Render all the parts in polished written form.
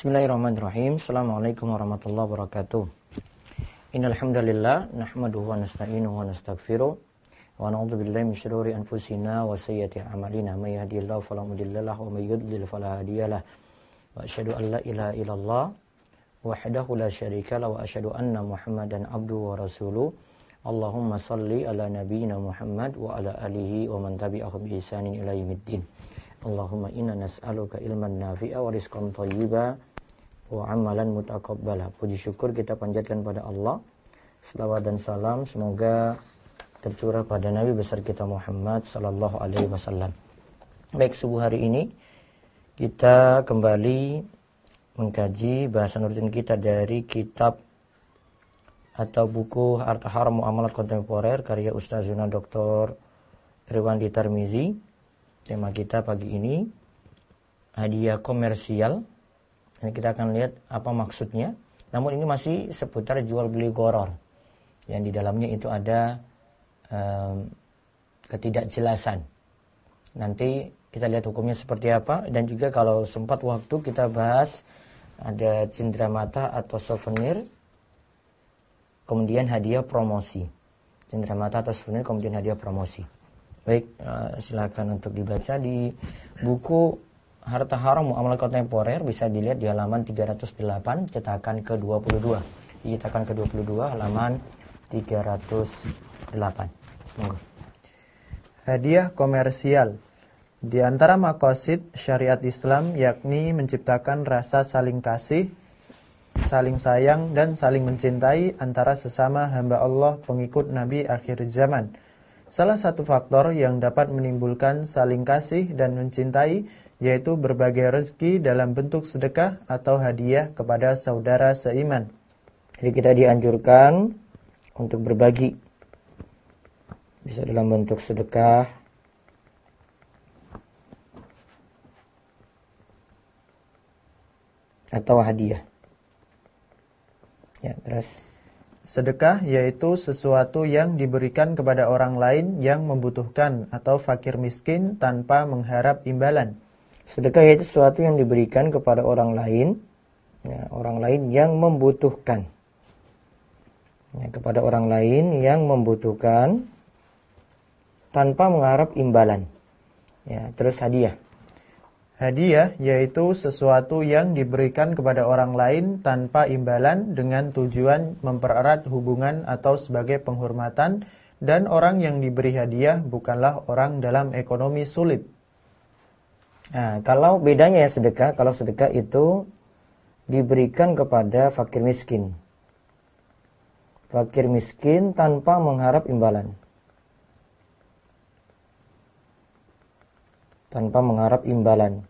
Bismillahirrahmanirrahim. Assalamualaikum warahmatullahi wabarakatuh. Innal hamdalillah nahmaduhu wa nasta'inuhu wa nastaghfiruh wa na'udzu billahi min shururi anfusina wa sayyiati a'malina may yahdihillahu fala mudilla lahu wa may yudlil fala hadiyalah. Wa asyhadu an la ilaha illallah wahdahu la syarika lahu wa asyhadu anna Muhammadan abduhu wa rasuluh. Allahumma shalli ala nabiyyina Muhammad wa ala alihi wa man tabi'ahum bi ihsanin ila yaumiddin. Allahumma inna nas'aluka ilman nafi'a wa rizqan thayyiba wa amalan mutaqabbala. Puji syukur kita panjatkan pada Allah. Selawat dan salam semoga tercurah pada Nabi besar kita Muhammad sallallahu alaihi wasallam. Baik, subuh hari ini kita kembali mengkaji bahasan rutin kita dari kitab atau buku Harta Haram Muamalat Kontemporer karya Ustazuna Dr. Irwandi Tarmizi. Tema kita pagi ini hadiah komersial. Ini kita akan lihat apa maksudnya. Namun ini masih seputar jual beli gharar. Yang di dalamnya itu ada ketidakjelasan. Nanti kita lihat hukumnya seperti apa. Dan juga kalau sempat waktu kita bahas ada cenderamata atau souvenir. Kemudian hadiah promosi. Cenderamata atau souvenir kemudian hadiah promosi. Baik, silakan untuk dibaca di buku Harta Haram Muamalat Kontemporer, bisa dilihat di halaman 308 cetakan ke-22. Di cetakan ke-22 halaman 308. Monggo. Hadiah komersial. Di antara maqasid syariat Islam yakni menciptakan rasa saling kasih, saling sayang dan saling mencintai antara sesama hamba Allah pengikut Nabi akhir zaman. Salah satu faktor yang dapat menimbulkan saling kasih dan mencintai yaitu berbagai rezeki dalam bentuk sedekah atau hadiah kepada saudara seiman. Jadi kita dianjurkan untuk berbagi. Bisa dalam bentuk sedekah atau hadiah. Ya, terus. Sedekah yaitu sesuatu yang diberikan kepada orang lain yang membutuhkan atau fakir miskin tanpa mengharap imbalan. Sedekah yaitu sesuatu yang diberikan kepada orang lain, ya, orang lain yang membutuhkan. Ya, kepada orang lain yang membutuhkan tanpa mengharap imbalan. Ya, terus hadiah. Hadiah yaitu sesuatu yang diberikan kepada orang lain tanpa imbalan dengan tujuan mempererat hubungan atau sebagai penghormatan, dan orang yang diberi hadiah bukanlah orang dalam ekonomi sulit. Nah, kalau bedanya ya sedekah, kalau sedekah itu diberikan kepada fakir miskin. Fakir miskin tanpa mengharap imbalan. Tanpa mengharap imbalan.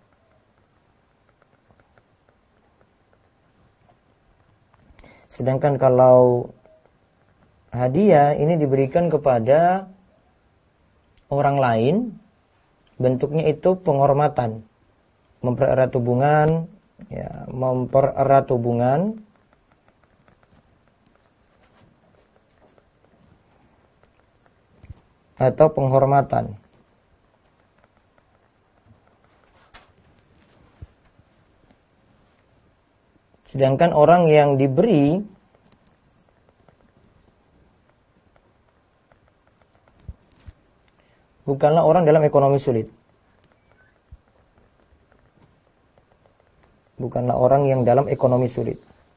Sedangkan kalau hadiah ini diberikan kepada orang lain, bentuknya itu penghormatan, mempererat hubungan, ya, mempererat hubungan atau penghormatan. Sedangkan orang yang diberi bukanlah orang dalam ekonomi sulit. Bukanlah orang yang dalam ekonomi sulit.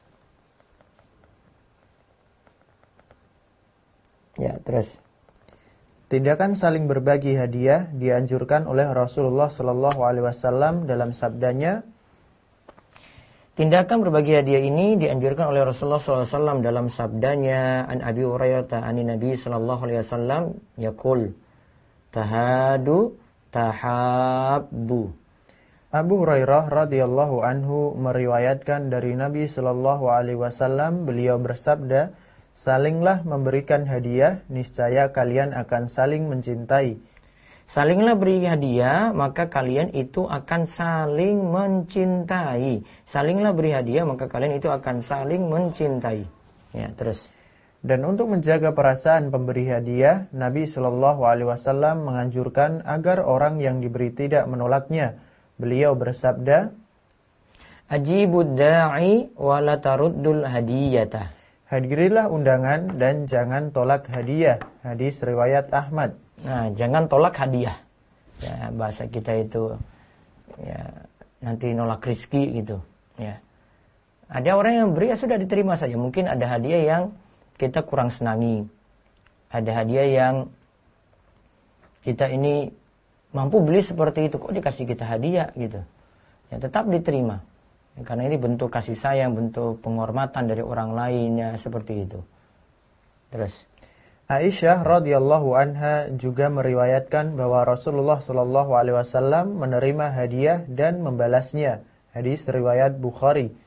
Ya, terus. Tindakan saling berbagi hadiah dianjurkan oleh Rasulullah SAW dalam sabdanya. Tindakan berbagi hadiah ini dianjurkan oleh Rasulullah SAW dalam sabdanya, An Abi Hurairah ani Nabi SAW yaqul tahadu tahabbu. Abu Hurairah radhiyallahu anhu meriwayatkan dari Nabi SAW, beliau bersabda, salinglah memberikan hadiah, niscaya kalian akan saling mencintai. Salinglah beri hadiah, maka kalian itu akan saling mencintai. Salinglah beri hadiah, maka kalian itu akan saling mencintai. Ya, terus. Dan untuk menjaga perasaan pemberi hadiah, Nabi SAW menganjurkan agar orang yang diberi tidak menolaknya. Beliau bersabda, Ajibud da'i wa la taruddul hadiyata. Hadirilah undangan dan jangan tolak hadiah. Hadis riwayat Ahmad. Nah, jangan tolak hadiah. Ya, bahasa kita itu ya nanti nolak rezeki gitu, ya. Ada orang yang beri ya sudah diterima saja. Mungkin ada hadiah yang kita kurang senangi. Ada hadiah yang kita ini mampu beli seperti itu, kok dikasih kita hadiah gitu. Ya tetap diterima. Ya, karena ini bentuk kasih sayang, bentuk penghormatan dari orang lainnya seperti itu. Terus Aisyah radhiyallahu anha juga meriwayatkan bahwa Rasulullah shallallahu alaihi wasallam menerima hadiah dan membalasnya. Hadis riwayat Bukhari.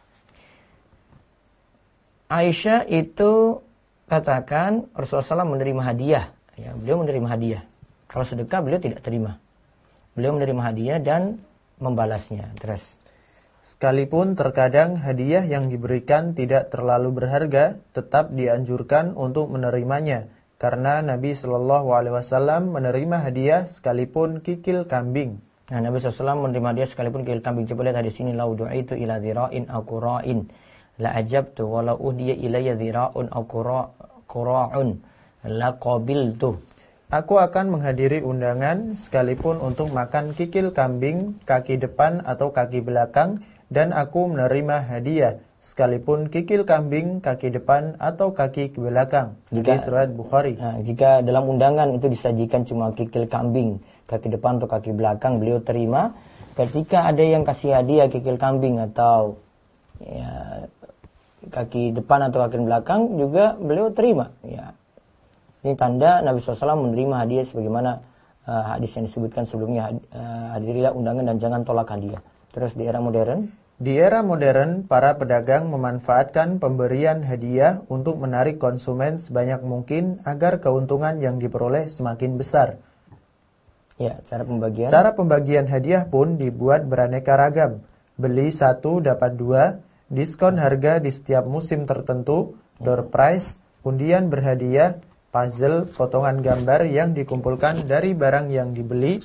Aisyah itu katakan Rasulullah SAW menerima hadiah. Ya, beliau menerima hadiah. Kalau sedekah beliau tidak terima. Beliau menerima hadiah dan membalasnya. Terus Sekalipun terkadang hadiah yang diberikan tidak terlalu berharga, tetap dianjurkan untuk menerimanya. Karena Nabi Shallallahu Alaihi Wasallam menerima hadiah sekalipun kikil kambing. Nah, Nabi SAW menerima hadiah sekalipun kikil kambing. Coba lihat hadis ini. Lau du'itu ila dhira'in au qura'in la ajabtu walau uhdiya ilayya dhira'un au qura'un la qabiltu. Aku akan menghadiri undangan sekalipun untuk makan kikil kambing, kaki depan atau kaki belakang, dan aku menerima hadiah sekalipun kikil kambing, kaki depan atau kaki belakang. Hadis riwayat Bukhari. Nah, jika dalam undangan itu disajikan cuma kikil kambing, kaki depan atau kaki belakang, beliau terima. Ketika ada yang kasih hadiah kikil kambing atau ya, kaki depan atau kaki belakang juga beliau terima. Ya. Ini tanda Nabi SAW menerima hadiah sebagaimana hadis yang disebutkan sebelumnya. Hadirilah undangan dan jangan tolak hadiah. Terus di era modern? Di era modern, para pedagang memanfaatkan pemberian hadiah untuk menarik konsumen sebanyak mungkin agar keuntungan yang diperoleh semakin besar. Ya, cara pembagian? Cara pembagian hadiah pun dibuat beraneka ragam. Beli satu dapat dua, diskon harga di setiap musim tertentu, door prize, undian berhadiah, puzzle, potongan gambar yang dikumpulkan dari barang yang dibeli,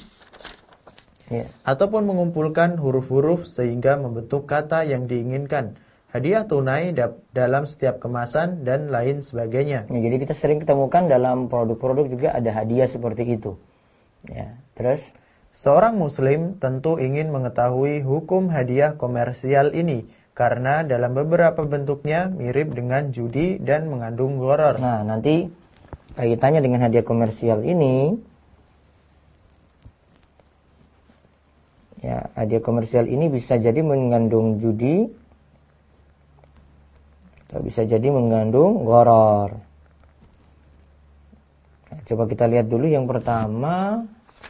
ataupun mengumpulkan huruf-huruf sehingga membentuk kata yang diinginkan, hadiah tunai dalam setiap kemasan, dan lain sebagainya. Ya, jadi kita sering ketemukan dalam produk-produk juga ada hadiah seperti itu. Ya, terus? Seorang muslim tentu ingin mengetahui hukum hadiah komersial ini, karena dalam beberapa bentuknya mirip dengan judi dan mengandung gharar. Nah, nanti kaitannya dengan hadiah komersial ini, ya, hadiah komersial ini bisa jadi mengandung judi atau bisa jadi mengandung gharar. Nah, coba kita lihat dulu yang pertama,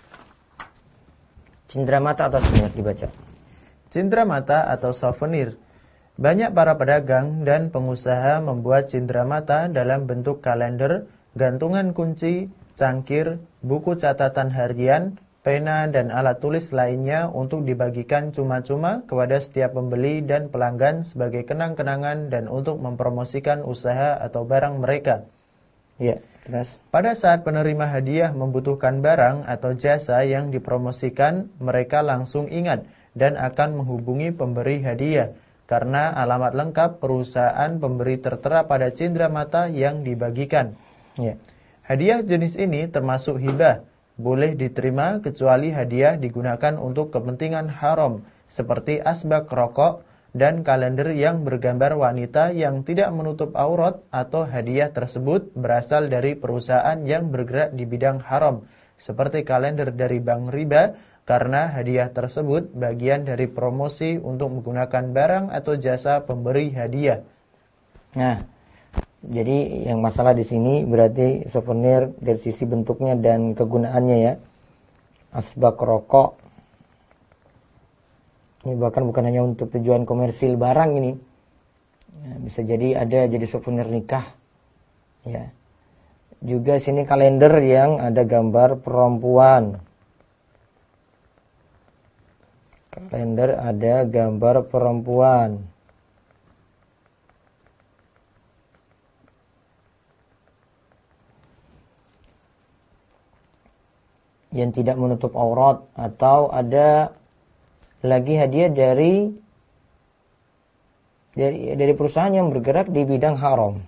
cindramata atau souvenir dibaca. Cindramata atau souvenir. Banyak para pedagang dan pengusaha membuat cindramata dalam bentuk kalender, gantungan kunci, cangkir, buku catatan harian, pena, dan alat tulis lainnya untuk dibagikan cuma-cuma kepada setiap pembeli dan pelanggan sebagai kenang-kenangan dan untuk mempromosikan usaha atau barang mereka. Ya, terus. Pada saat penerima hadiah membutuhkan barang atau jasa yang dipromosikan, mereka langsung ingat dan akan menghubungi pemberi hadiah, karena alamat lengkap perusahaan pemberi tertera pada cindramata yang dibagikan. Ya. Hadiah jenis ini termasuk hibah, boleh diterima kecuali hadiah digunakan untuk kepentingan haram, seperti asbak rokok dan kalender yang bergambar wanita yang tidak menutup aurat, atau hadiah tersebut berasal dari perusahaan yang bergerak di bidang haram, seperti kalender dari bank riba, karena hadiah tersebut bagian dari promosi untuk menggunakan barang atau jasa pemberi hadiah. Nah, jadi yang masalah di sini berarti souvenir dari sisi bentuknya dan kegunaannya, ya. Asbak rokok ini bahkan bukan hanya untuk tujuan komersil barang ini, ya, bisa jadi ada jadi souvenir nikah, ya. Juga sini kalender yang ada gambar perempuan. Kalender ada gambar perempuan. Yang tidak menutup aurat, atau ada lagi hadiah dari dari perusahaan yang bergerak di bidang haram.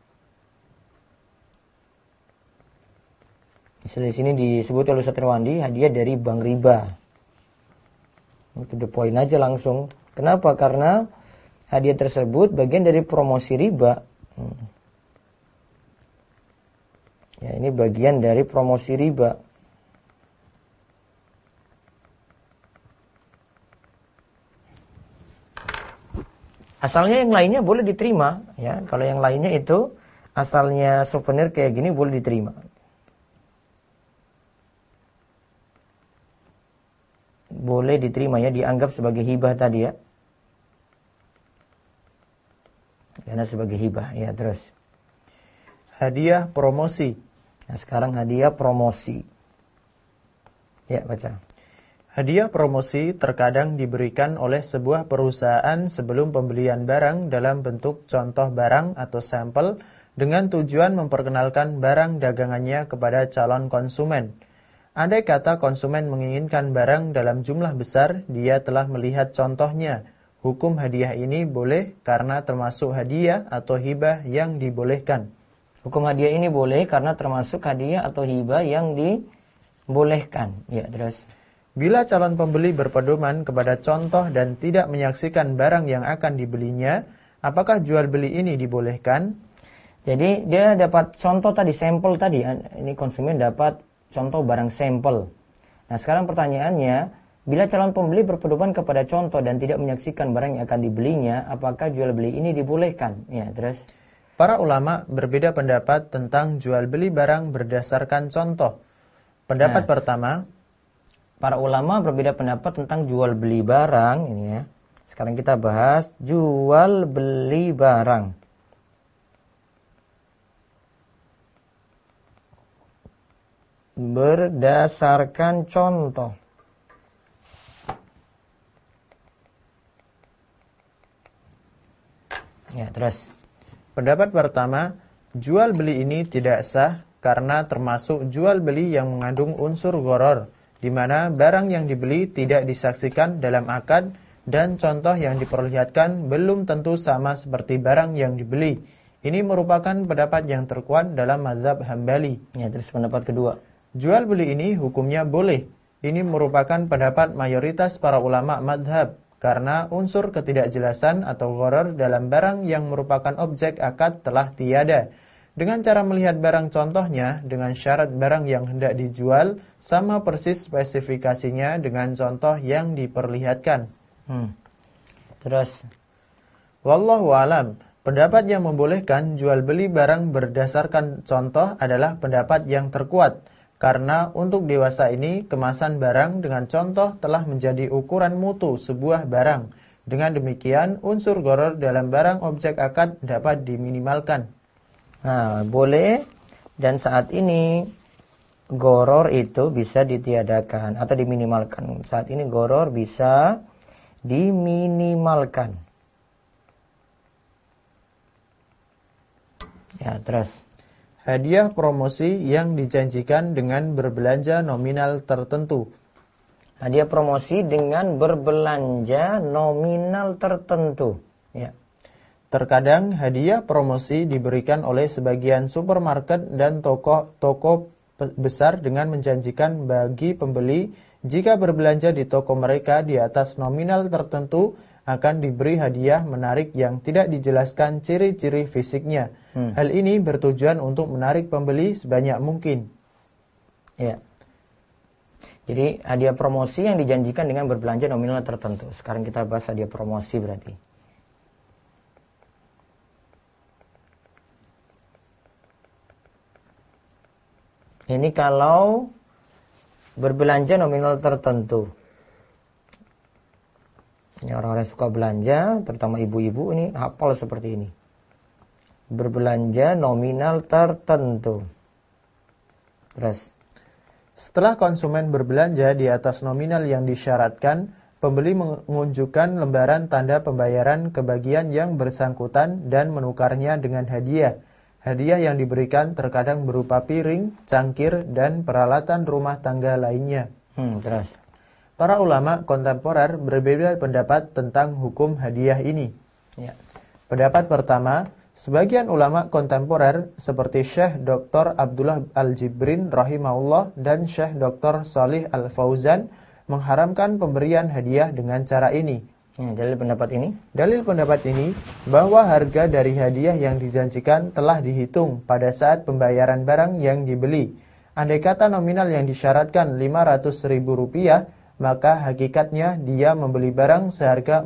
Misalnya di sini disebut oleh Ustaz Irwandi hadiah dari bank riba. To the point aja langsung. Kenapa? Karena hadiah tersebut bagian dari promosi riba. Ya, ini bagian dari promosi riba. Asalnya yang lainnya boleh diterima, ya. Kalau yang lainnya itu asalnya souvenir kayak gini boleh diterima. Boleh diterima ya, dianggap sebagai hibah tadi ya. Karena sebagai hibah ya, terus. Hadiah promosi. Nah, sekarang hadiah promosi. Ya, baca. Hadiah promosi terkadang diberikan oleh sebuah perusahaan sebelum pembelian barang dalam bentuk contoh barang atau sampel dengan tujuan memperkenalkan barang dagangannya kepada calon konsumen. Andai kata konsumen menginginkan barang dalam jumlah besar, dia telah melihat contohnya. Hukum hadiah ini boleh karena termasuk hadiah atau hibah yang dibolehkan. Hukum hadiah ini boleh karena termasuk hadiah atau hibah yang dibolehkan. Ya, terus. Bila calon pembeli berpedoman kepada contoh dan tidak menyaksikan barang yang akan dibelinya, apakah jual beli ini dibolehkan? Jadi dia dapat contoh tadi, sampel tadi. Ini konsumen dapat contoh barang sampel. Nah, sekarang pertanyaannya, bila calon pembeli berpedoman kepada contoh dan tidak menyaksikan barang yang akan dibelinya, apakah jual beli ini dibolehkan? Ya, terus. Para ulama berbeda pendapat tentang jual beli barang berdasarkan contoh. Pendapat pertama, para ulama berbeda pendapat tentang jual beli barang ini ya. Sekarang kita bahas jual beli barang. Berdasarkan contoh. Ya, terus. Pendapat pertama, jual beli ini tidak sah karena termasuk jual beli yang mengandung unsur gharar, di mana barang yang dibeli tidak disaksikan dalam akad dan contoh yang diperlihatkan belum tentu sama seperti barang yang dibeli. Ini merupakan pendapat yang terkuat dalam mazhab Hambali. Ya, terus pendapat kedua. Jual beli ini hukumnya boleh. Ini merupakan pendapat mayoritas para ulama mazhab karena unsur ketidakjelasan atau gharar dalam barang yang merupakan objek akad telah tiada. Dengan cara melihat barang contohnya dengan syarat barang yang hendak dijual sama persis spesifikasinya dengan contoh yang diperlihatkan. Terus, wallahu alam, pendapat yang membolehkan jual beli barang berdasarkan contoh adalah pendapat yang terkuat. Karena untuk dewasa ini, kemasan barang dengan contoh telah menjadi ukuran mutu sebuah barang. Dengan demikian, unsur gharar dalam barang objek akad dapat diminimalkan. Nah, boleh. Dan saat ini, gharar itu bisa ditiadakan atau diminimalkan. Saat ini gharar bisa diminimalkan. Ya, terus. Hadiah promosi yang dijanjikan dengan berbelanja nominal tertentu. Hadiah promosi dengan berbelanja nominal tertentu. Ya. Terkadang hadiah promosi diberikan oleh sebagian supermarket dan toko besar dengan menjanjikan bagi pembeli jika berbelanja di toko mereka di atas nominal tertentu akan diberi hadiah menarik yang tidak dijelaskan ciri-ciri fisiknya. Hal ini bertujuan untuk menarik pembeli sebanyak mungkin. Ya. Jadi hadiah promosi yang dijanjikan dengan berbelanja nominal tertentu. Sekarang kita bahas hadiah promosi berarti. Ini kalau berbelanja nominal tertentu. Ini orang-orang yang suka belanja, terutama ibu-ibu ini hafal seperti ini. Berbelanja nominal tertentu. Terus. Setelah konsumen berbelanja di atas nominal yang disyaratkan, pembeli menunjukkan lembaran tanda pembayaran ke bagian yang bersangkutan dan menukarnya dengan hadiah. Hadiah yang diberikan terkadang berupa piring, cangkir, dan peralatan rumah tangga lainnya. Terus. Para ulama kontemporer berbeda pendapat tentang hukum hadiah ini. Ya. Pendapat pertama, sebagian ulama kontemporer seperti Syekh Dr. Abdullah Al-Jibrin rahimahullah dan Syekh Dr. Shalih Al-Fauzan mengharamkan pemberian hadiah dengan cara ini. Dalil pendapat ini? Dalil pendapat ini bahwa harga dari hadiah yang dijanjikan telah dihitung pada saat pembayaran barang yang dibeli. Andai kata nominal yang disyaratkan Rp500.000, maka hakikatnya dia membeli barang seharga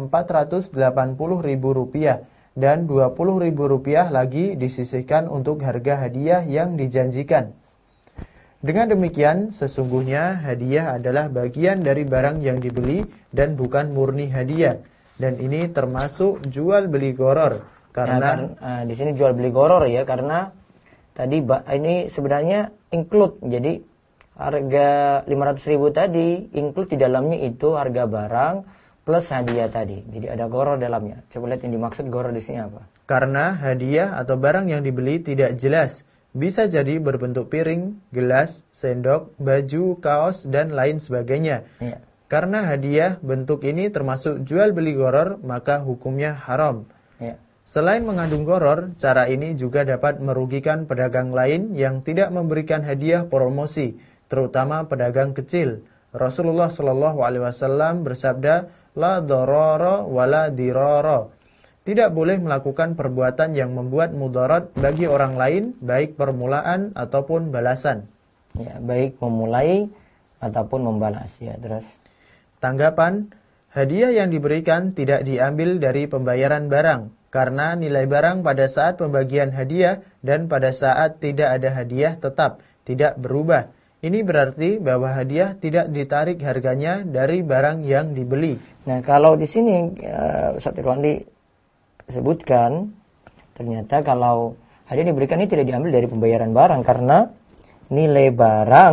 Rp480.000 dan Rp20.000 lagi disisihkan untuk harga hadiah yang dijanjikan. Dengan demikian, sesungguhnya hadiah adalah bagian dari barang yang dibeli dan bukan murni hadiah. Dan ini termasuk jual beli gharar. Karena di sini jual beli gharar ya, karena tadi ini sebenarnya include. Jadi harga 500.000 tadi include di dalamnya itu harga barang plus hadiah tadi. Jadi ada gharar dalamnya. Coba lihat yang dimaksud gharar di sini apa? Karena hadiah atau barang yang dibeli tidak jelas. Bisa jadi berbentuk piring, gelas, sendok, baju, kaos, dan lain sebagainya. Ya. Karena hadiah bentuk ini termasuk jual beli gharar, maka hukumnya haram. Ya. Selain mengandung gharar, cara ini juga dapat merugikan pedagang lain yang tidak memberikan hadiah promosi, terutama pedagang kecil. Rasulullah SAW bersabda, la darara wala dirara. Tidak boleh melakukan perbuatan yang membuat mudarat bagi orang lain, baik permulaan ataupun balasan. Ya, baik memulai ataupun membalas. Ya, terus. Tanggapan, hadiah yang diberikan tidak diambil dari pembayaran barang, karena nilai barang pada saat pembagian hadiah dan pada saat tidak ada hadiah tetap tidak berubah. Ini berarti bahwa hadiah tidak ditarik harganya dari barang yang dibeli. Nah, kalau di sini Ustaz Irwandi sebutkan, ternyata kalau hadiah diberikan ini tidak diambil dari pembayaran barang, karena nilai barang,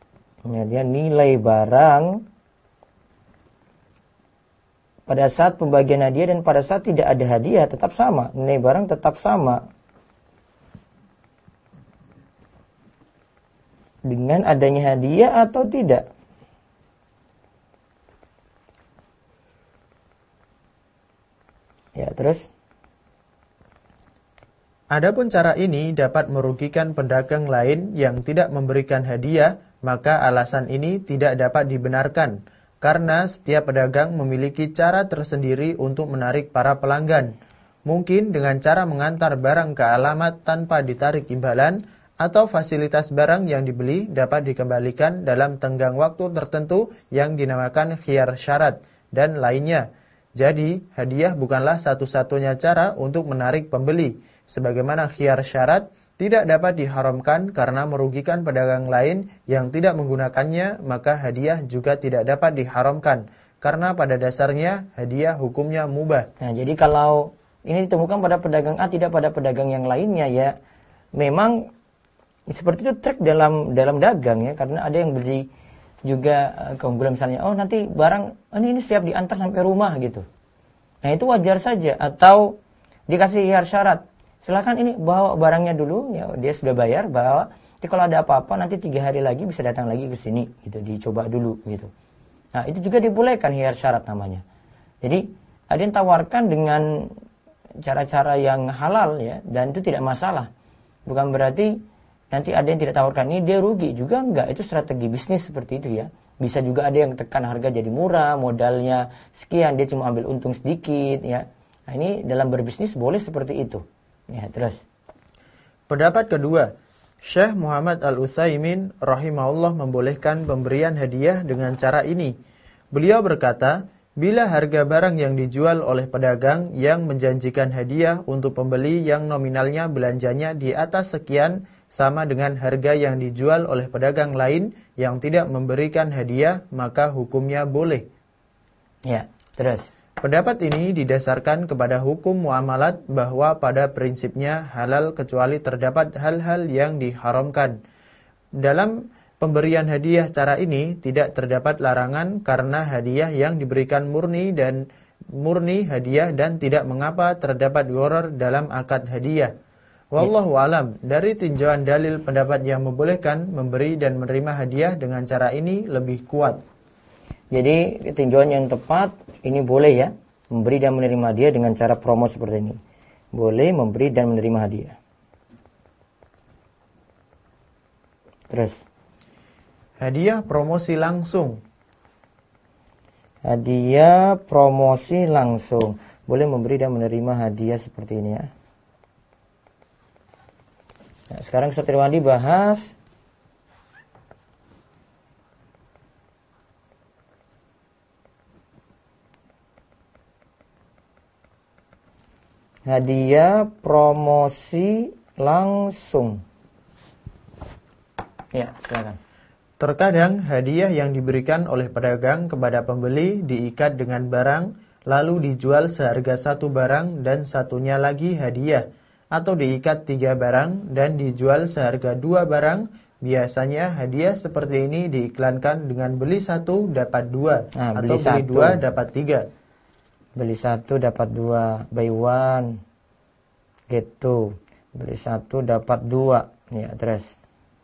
nilai barang pada saat pembagian hadiah dan pada saat tidak ada hadiah tetap sama, nilai barang tetap sama. Dengan adanya hadiah atau tidak? Ya, terus. Adapun cara ini dapat merugikan pedagang lain yang tidak memberikan hadiah, maka alasan ini tidak dapat dibenarkan, karena setiap pedagang memiliki cara tersendiri untuk menarik para pelanggan. Mungkin dengan cara mengantar barang ke alamat tanpa ditarik imbalan, atau fasilitas barang yang dibeli dapat dikembalikan dalam tenggang waktu tertentu yang dinamakan khiyar syarat, dan lainnya. Jadi, hadiah bukanlah satu-satunya cara untuk menarik pembeli. Sebagaimana khiyar syarat tidak dapat diharamkan karena merugikan pedagang lain yang tidak menggunakannya, maka hadiah juga tidak dapat diharamkan. Karena pada dasarnya hadiah hukumnya mubah. Nah, jadi kalau ini ditemukan pada pedagang A, tidak pada pedagang yang lainnya, ya memang seperti itu trik dalam dagang ya, karena ada yang beli juga keunggulan misalnya, oh nanti barang ini siap diantar sampai rumah gitu. Nah, itu wajar saja. Atau dikasih khiyar syarat, silakan ini bawa barangnya dulu, ya dia sudah bayar, bawa. Jadi kalau ada apa-apa nanti 3 hari lagi bisa datang lagi ke sini gitu, dicoba dulu gitu. Nah, itu juga dibolehkan khiyar syarat namanya. Jadi ada yang tawarkan dengan cara-cara yang halal ya, dan itu tidak masalah. Bukan berarti nanti ada yang tidak tawarkan ini dia rugi, juga enggak. Itu strategi bisnis seperti itu ya. Bisa juga ada yang tekan harga jadi murah, modalnya sekian, dia cuma ambil untung sedikit ya. Nah, ini dalam berbisnis boleh seperti itu. Ya, terus. Pendapat kedua, Syekh Muhammad Al-Utsaimin rahimahullah membolehkan pemberian hadiah dengan cara ini. Beliau berkata, bila harga barang yang dijual oleh pedagang yang menjanjikan hadiah untuk pembeli yang nominalnya belanjanya di atas sekian sama dengan harga yang dijual oleh pedagang lain yang tidak memberikan hadiah, maka hukumnya boleh. Ya, terus. Pendapat ini didasarkan kepada hukum muamalat bahwa pada prinsipnya halal kecuali terdapat hal-hal yang diharamkan. Dalam pemberian hadiah cara ini tidak terdapat larangan karena hadiah yang diberikan murni hadiah dan tidak mengapa terdapat gharar dalam akad hadiah. Wallahu alam, dari tinjauan dalil pendapat yang membolehkan memberi dan menerima hadiah dengan cara ini lebih kuat. Jadi tinjauan yang tepat ini boleh ya, memberi dan menerima hadiah dengan cara promo seperti ini. boleh memberi dan menerima hadiah. Terus hadiah promosi langsung. Hadiah promosi langsung, boleh memberi dan menerima hadiah seperti ini ya. Nah, sekarang Ustaz Irwandi bahas hadiah promosi langsung. Ya, silakan. Terkadang hadiah yang diberikan oleh pedagang kepada pembeli diikat dengan barang, lalu dijual seharga satu barang dan satunya lagi hadiah, atau diikat 3 barang dan dijual seharga 2 barang. Biasanya hadiah seperti ini diiklankan dengan beli 1 dapat 2, atau beli 2 dapat 3. Beli 1 dapat 2, buy one get 2. Beli 1 dapat 2. Ya, terus.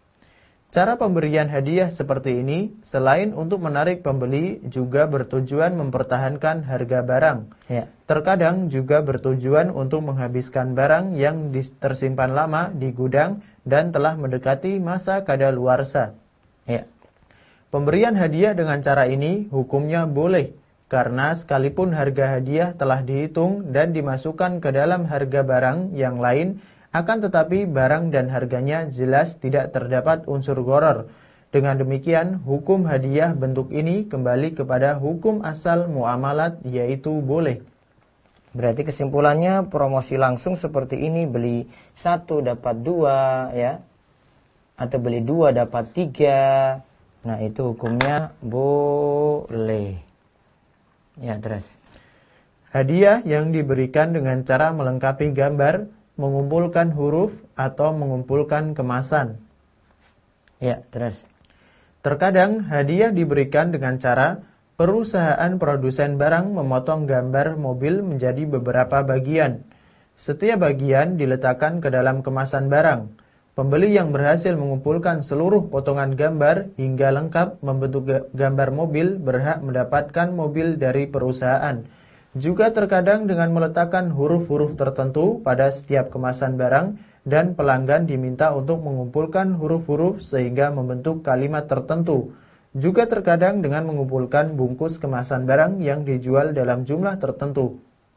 Cara pemberian hadiah seperti ini selain untuk menarik pembeli juga bertujuan mempertahankan harga barang. Ya. Terkadang juga bertujuan untuk menghabiskan barang yang tersimpan lama di gudang dan telah mendekati masa kadaluarsa. Ya. Pemberian hadiah dengan cara ini hukumnya boleh, karena sekalipun harga hadiah telah dihitung dan dimasukkan ke dalam harga barang yang lain, akan tetapi barang dan harganya jelas tidak terdapat unsur gharar. Dengan demikian, hukum hadiah bentuk ini kembali kepada hukum asal muamalat, yaitu boleh. Berarti kesimpulannya promosi langsung seperti ini, beli 1 dapat 2 ya, atau beli 2 dapat 3. Nah, itu hukumnya boleh. Ya, terus. Hadiah yang diberikan dengan cara melengkapi gambar, mengumpulkan huruf, atau mengumpulkan kemasan. Ya, terus. Terkadang hadiah diberikan dengan cara perusahaan produsen barang memotong gambar mobil menjadi beberapa bagian. Setiap bagian diletakkan ke dalam kemasan barang. Pembeli yang berhasil mengumpulkan seluruh potongan gambar hingga lengkap membentuk gambar mobil berhak mendapatkan mobil dari perusahaan. Juga terkadang dengan meletakkan huruf-huruf tertentu pada setiap kemasan barang, dan pelanggan diminta untuk mengumpulkan huruf-huruf sehingga membentuk kalimat tertentu. Juga terkadang dengan mengumpulkan bungkus kemasan barang yang dijual dalam jumlah tertentu.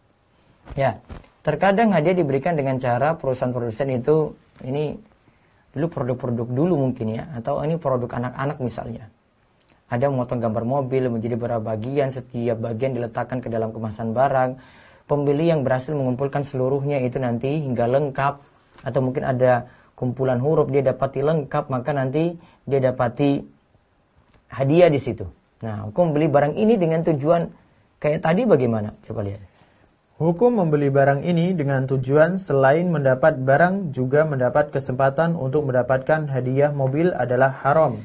Ya, terkadang hadiah diberikan dengan cara perusahaan produsen itu, ini dulu produk-produk dulu mungkin ya, atau ini produk anak-anak misalnya. Ada memotong gambar mobil menjadi beberapa bagian, setiap bagian diletakkan ke dalam kemasan barang. Pembeli yang berhasil mengumpulkan seluruhnya itu nanti hingga lengkap, atau mungkin ada kumpulan huruf dia dapati lengkap, maka nanti dia dapati hadiah di situ. Nah, hukum beli barang ini dengan tujuan kayak tadi bagaimana? Coba lihat. Hukum membeli barang ini dengan tujuan selain mendapat barang juga mendapat kesempatan untuk mendapatkan hadiah mobil adalah haram.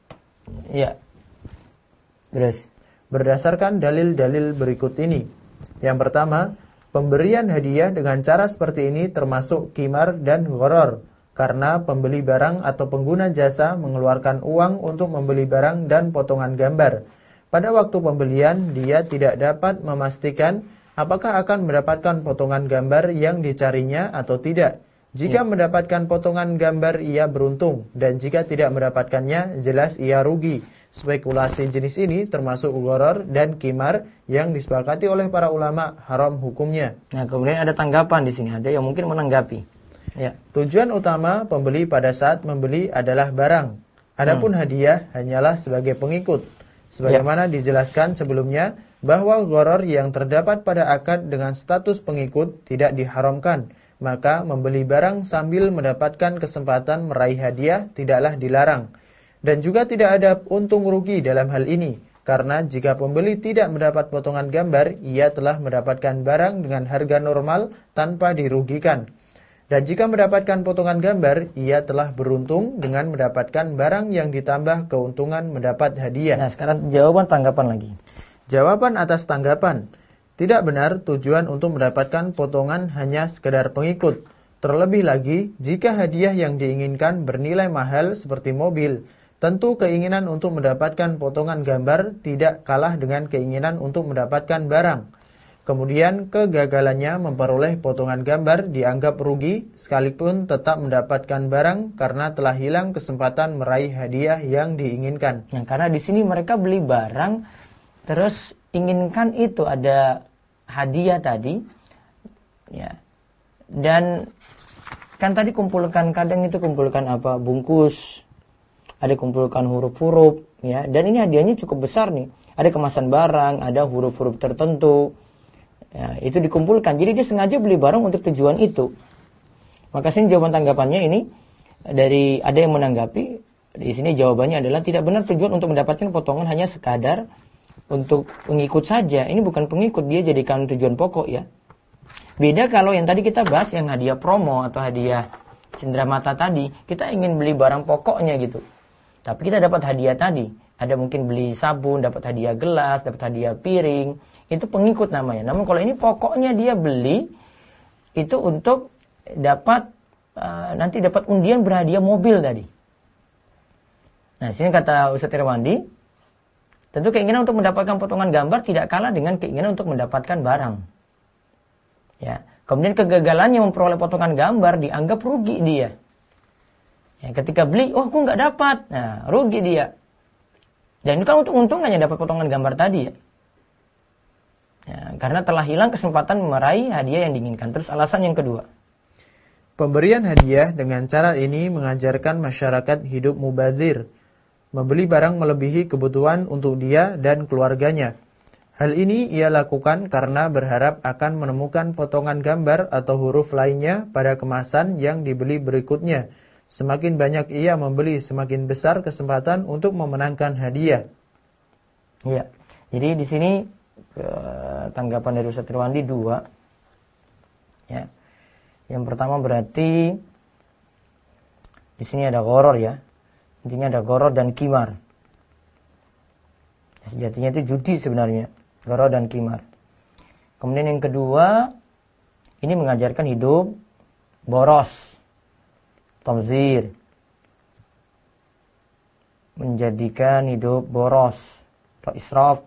Ya. Terus. Berdasarkan dalil-dalil berikut ini. Yang pertama, pemberian hadiah dengan cara seperti ini termasuk qimar dan gharar, karena pembeli barang atau pengguna jasa mengeluarkan uang untuk membeli barang dan potongan gambar. Pada waktu pembelian, dia tidak dapat memastikan apakah akan mendapatkan potongan gambar yang dicarinya atau tidak. Jika mendapatkan potongan gambar, ia beruntung, dan jika tidak mendapatkannya, jelas ia rugi. Spekulasi jenis ini termasuk gharar dan qimar yang disepakati oleh para ulama haram hukumnya. Nah, kemudian ada tanggapan di sini, ada yang mungkin menanggapi. Ya. Tujuan utama pembeli pada saat membeli adalah barang. Adapun hadiah hanyalah sebagai pengikut. Sebagaimana dijelaskan sebelumnya, bahwa gharar yang terdapat pada akad dengan status pengikut tidak diharamkan. Maka membeli barang sambil mendapatkan kesempatan meraih hadiah tidaklah dilarang. Dan juga tidak ada untung rugi dalam hal ini, karena jika pembeli tidak mendapat potongan gambar, ia telah mendapatkan barang dengan harga normal tanpa dirugikan. Dan jika mendapatkan potongan gambar, ia telah beruntung dengan mendapatkan barang yang ditambah keuntungan mendapat hadiah. Nah, sekarang jawaban tanggapan lagi. Jawaban atas tanggapan. Tidak benar tujuan untuk mendapatkan potongan hanya sekedar pengikut. Terlebih lagi, jika hadiah yang diinginkan bernilai mahal seperti mobil, tentu keinginan untuk mendapatkan potongan gambar tidak kalah dengan keinginan untuk mendapatkan barang. Kemudian kegagalannya memperoleh potongan gambar dianggap rugi sekalipun tetap mendapatkan barang karena telah hilang kesempatan meraih hadiah yang diinginkan. Nah, karena di sini mereka beli barang terus inginkan itu ada hadiah tadi, ya. Dan kan tadi kadang itu kumpulkan apa, bungkus, ada kumpulkan huruf-huruf, ya. Dan ini hadiahnya cukup besar nih. Ada kemasan barang, ada huruf-huruf tertentu. Ya, itu dikumpulkan. Jadi dia sengaja beli barang untuk tujuan itu. Maka sini jawaban tanggapannya ini dari ada yang menanggapi di sini jawabannya adalah tidak benar tujuan untuk mendapatkan potongan hanya sekadar untuk pengikut saja. Ini bukan pengikut, dia jadikan tujuan pokok ya. Beda kalau yang tadi kita bahas yang hadiah promo atau hadiah cenderamata tadi, kita ingin beli barang pokoknya gitu. Tapi kita dapat hadiah tadi. Ada mungkin beli sabun, dapat hadiah gelas, dapat hadiah piring. Itu pengikut namanya. Namun kalau ini pokoknya dia beli itu untuk dapat nanti dapat undian berhadiah mobil tadi. Nah, sini kata Ustaz Irwandi, tentu keinginan untuk mendapatkan potongan gambar tidak kalah dengan keinginan untuk mendapatkan barang. Ya, kemudian kegagalannya memperoleh potongan gambar dianggap rugi dia. Ya, ketika beli, oh aku nggak dapat, nah rugi dia. Dan itu kan untung hanya dapat potongan gambar tadi ya. Ya, karena telah hilang kesempatan meraih hadiah yang diinginkan. Terus alasan yang kedua. Pemberian hadiah dengan cara ini mengajarkan masyarakat hidup mubazir. Membeli barang melebihi kebutuhan untuk dia dan keluarganya. Hal ini ia lakukan karena berharap akan menemukan potongan gambar atau huruf lainnya pada kemasan yang dibeli berikutnya. Semakin banyak ia membeli, semakin besar kesempatan untuk memenangkan hadiah. Ya, jadi di sini tanggapan dari Ustaz Irwandi dua. Ya. Yang pertama berarti di sini ada gharar ya. Intinya ada gharar dan qimar. Sejatinya itu judi sebenarnya, gharar dan qimar. Kemudian yang kedua, ini mengajarkan hidup boros, tabdzir. Menjadikan hidup boros atau israf.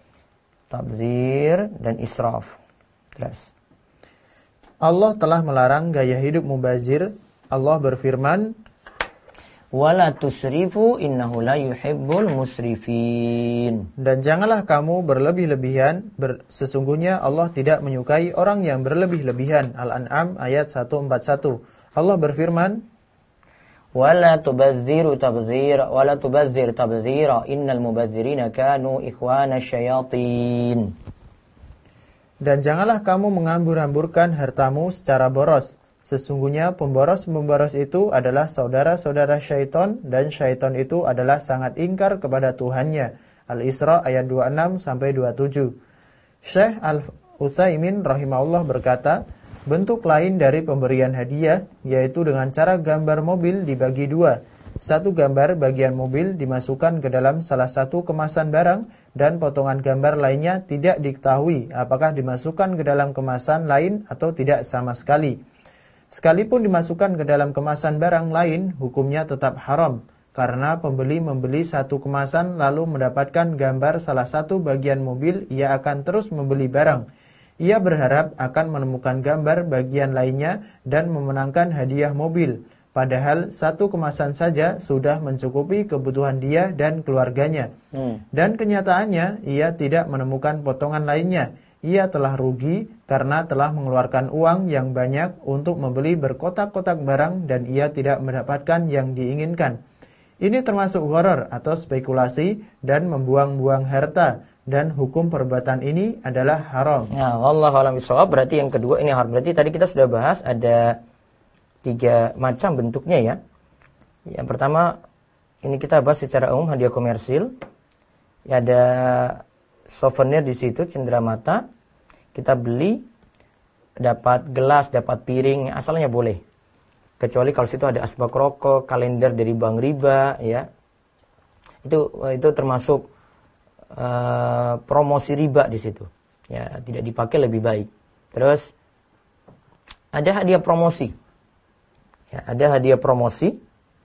Tabdzir dan israf. Terus. Allah telah melarang gaya hidup mubazir. Allah berfirman, "Wala tusrifu innahu la yuhibbul musrifin." Dan janganlah kamu berlebih-lebihan, sesungguhnya Allah tidak menyukai orang yang berlebih-lebihan. Al-An'am ayat 141. Allah berfirman, "Wala tubazziru tabdzira, wala tubazzir tabdzira, innal mubadzirina kanu ikhwana syayatin." Dan janganlah kamu menghambur-hamburkan hartamu secara boros. Sesungguhnya pemboros-pemboros itu adalah saudara-saudara syaitan, dan syaitan itu adalah sangat ingkar kepada Tuhannya. Al-Isra ayat 26-27. Syekh Al-Utsaimin rahimahullah berkata, bentuk lain dari pemberian hadiah, yaitu dengan cara gambar mobil dibagi dua. Satu gambar bagian mobil dimasukkan ke dalam salah satu kemasan barang, dan potongan gambar lainnya tidak diketahui apakah dimasukkan ke dalam kemasan lain atau tidak sama sekali. Sekalipun dimasukkan ke dalam kemasan barang lain, hukumnya tetap haram, karena pembeli membeli satu kemasan lalu mendapatkan gambar salah satu bagian mobil, ia akan terus membeli barang. Ia berharap akan menemukan gambar bagian lainnya dan memenangkan hadiah mobil. Padahal satu kemasan saja sudah mencukupi kebutuhan dia dan keluarganya. Dan kenyataannya ia tidak menemukan potongan lainnya. Ia telah rugi karena telah mengeluarkan uang yang banyak untuk membeli berkotak-kotak barang dan ia tidak mendapatkan yang diinginkan. Ini termasuk gharar atau spekulasi dan membuang-buang harta. Dan hukum perbuatan ini adalah haram. Ya, wallahu a'lam bishawab. Berarti yang kedua ini haram. Berarti tadi kita sudah bahas ada 3 macam bentuknya ya. Yang pertama, ini kita bahas secara umum hadiah komersil. Ya, ada souvenir di situ, cenderamata. Kita beli, dapat gelas, dapat piring, asalnya boleh. Kecuali kalau situ ada asbak rokok, kalender dari bank riba, ya. Itu termasuk promosi riba di situ. Ya, tidak dipakai lebih baik. Terus ada hadiah promosi. Ya, ada hadiah promosi.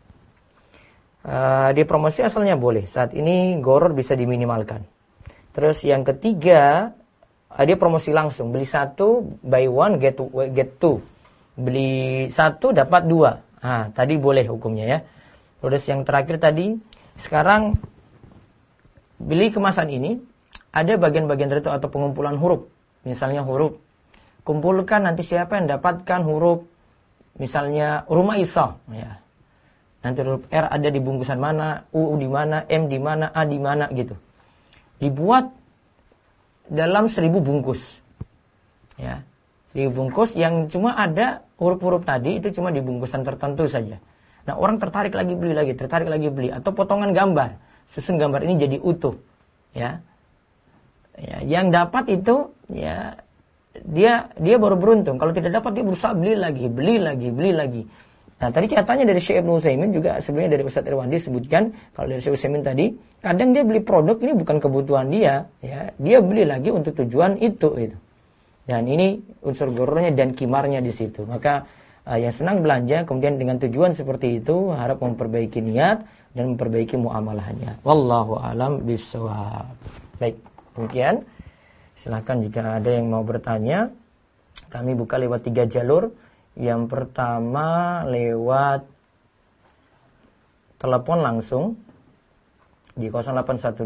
Hadiah promosi asalnya boleh. Saat ini gharar bisa diminimalkan. Terus yang ketiga, dia promosi langsung, beli 1 buy 1 get 2. Beli 1 dapat 2. Nah, tadi boleh hukumnya ya. Terus yang terakhir tadi, sekarang beli kemasan ini ada bagian-bagian tertentu atau pengumpulan huruf. Misalnya huruf, kumpulkan nanti siapa yang dapatkan huruf, misalnya rumah Isa, ya. Nanti huruf R ada di bungkusan mana, U di mana, M di mana, A di mana gitu. Dibuat dalam 1000 bungkus. Ya. 1000 bungkus yang cuma ada huruf-huruf tadi itu cuma di bungkusan tertentu saja. Nah, orang tertarik lagi beli atau potongan gambar. Susun gambar ini jadi utuh. Ya. Ya, yang dapat itu ya dia baru beruntung. Kalau tidak dapat dia berusaha beli lagi. Nah, tadi catatannya dari Syekh Ibnu Utsaimin juga sebenarnya dari Ustaz Irwandi sebutkan kalau dari Syekh Utsaimin tadi, kadang dia beli produk ini bukan kebutuhan dia, ya. Dia beli lagi untuk tujuan itu. Dan ini unsur gururnya dan kimarnya di situ. Maka yang senang belanja kemudian dengan tujuan seperti itu harap memperbaiki niat dan memperbaiki muamalahnya. Wallahu alam bishawab. Baik, demikian. Silakan jika ada yang mau bertanya. Kami buka lewat 3 jalur. Yang pertama lewat telepon langsung di 0812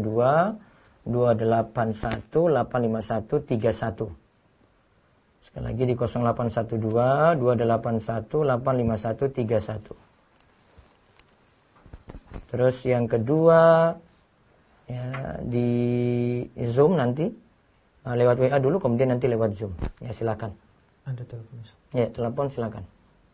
281 851 31. Sekali lagi di 0812 281 851 31. Terus yang kedua ya, di Zoom nanti lewat WA dulu kemudian nanti lewat Zoom. Ya silakan. Ada telepon. Ya, telepon silakan.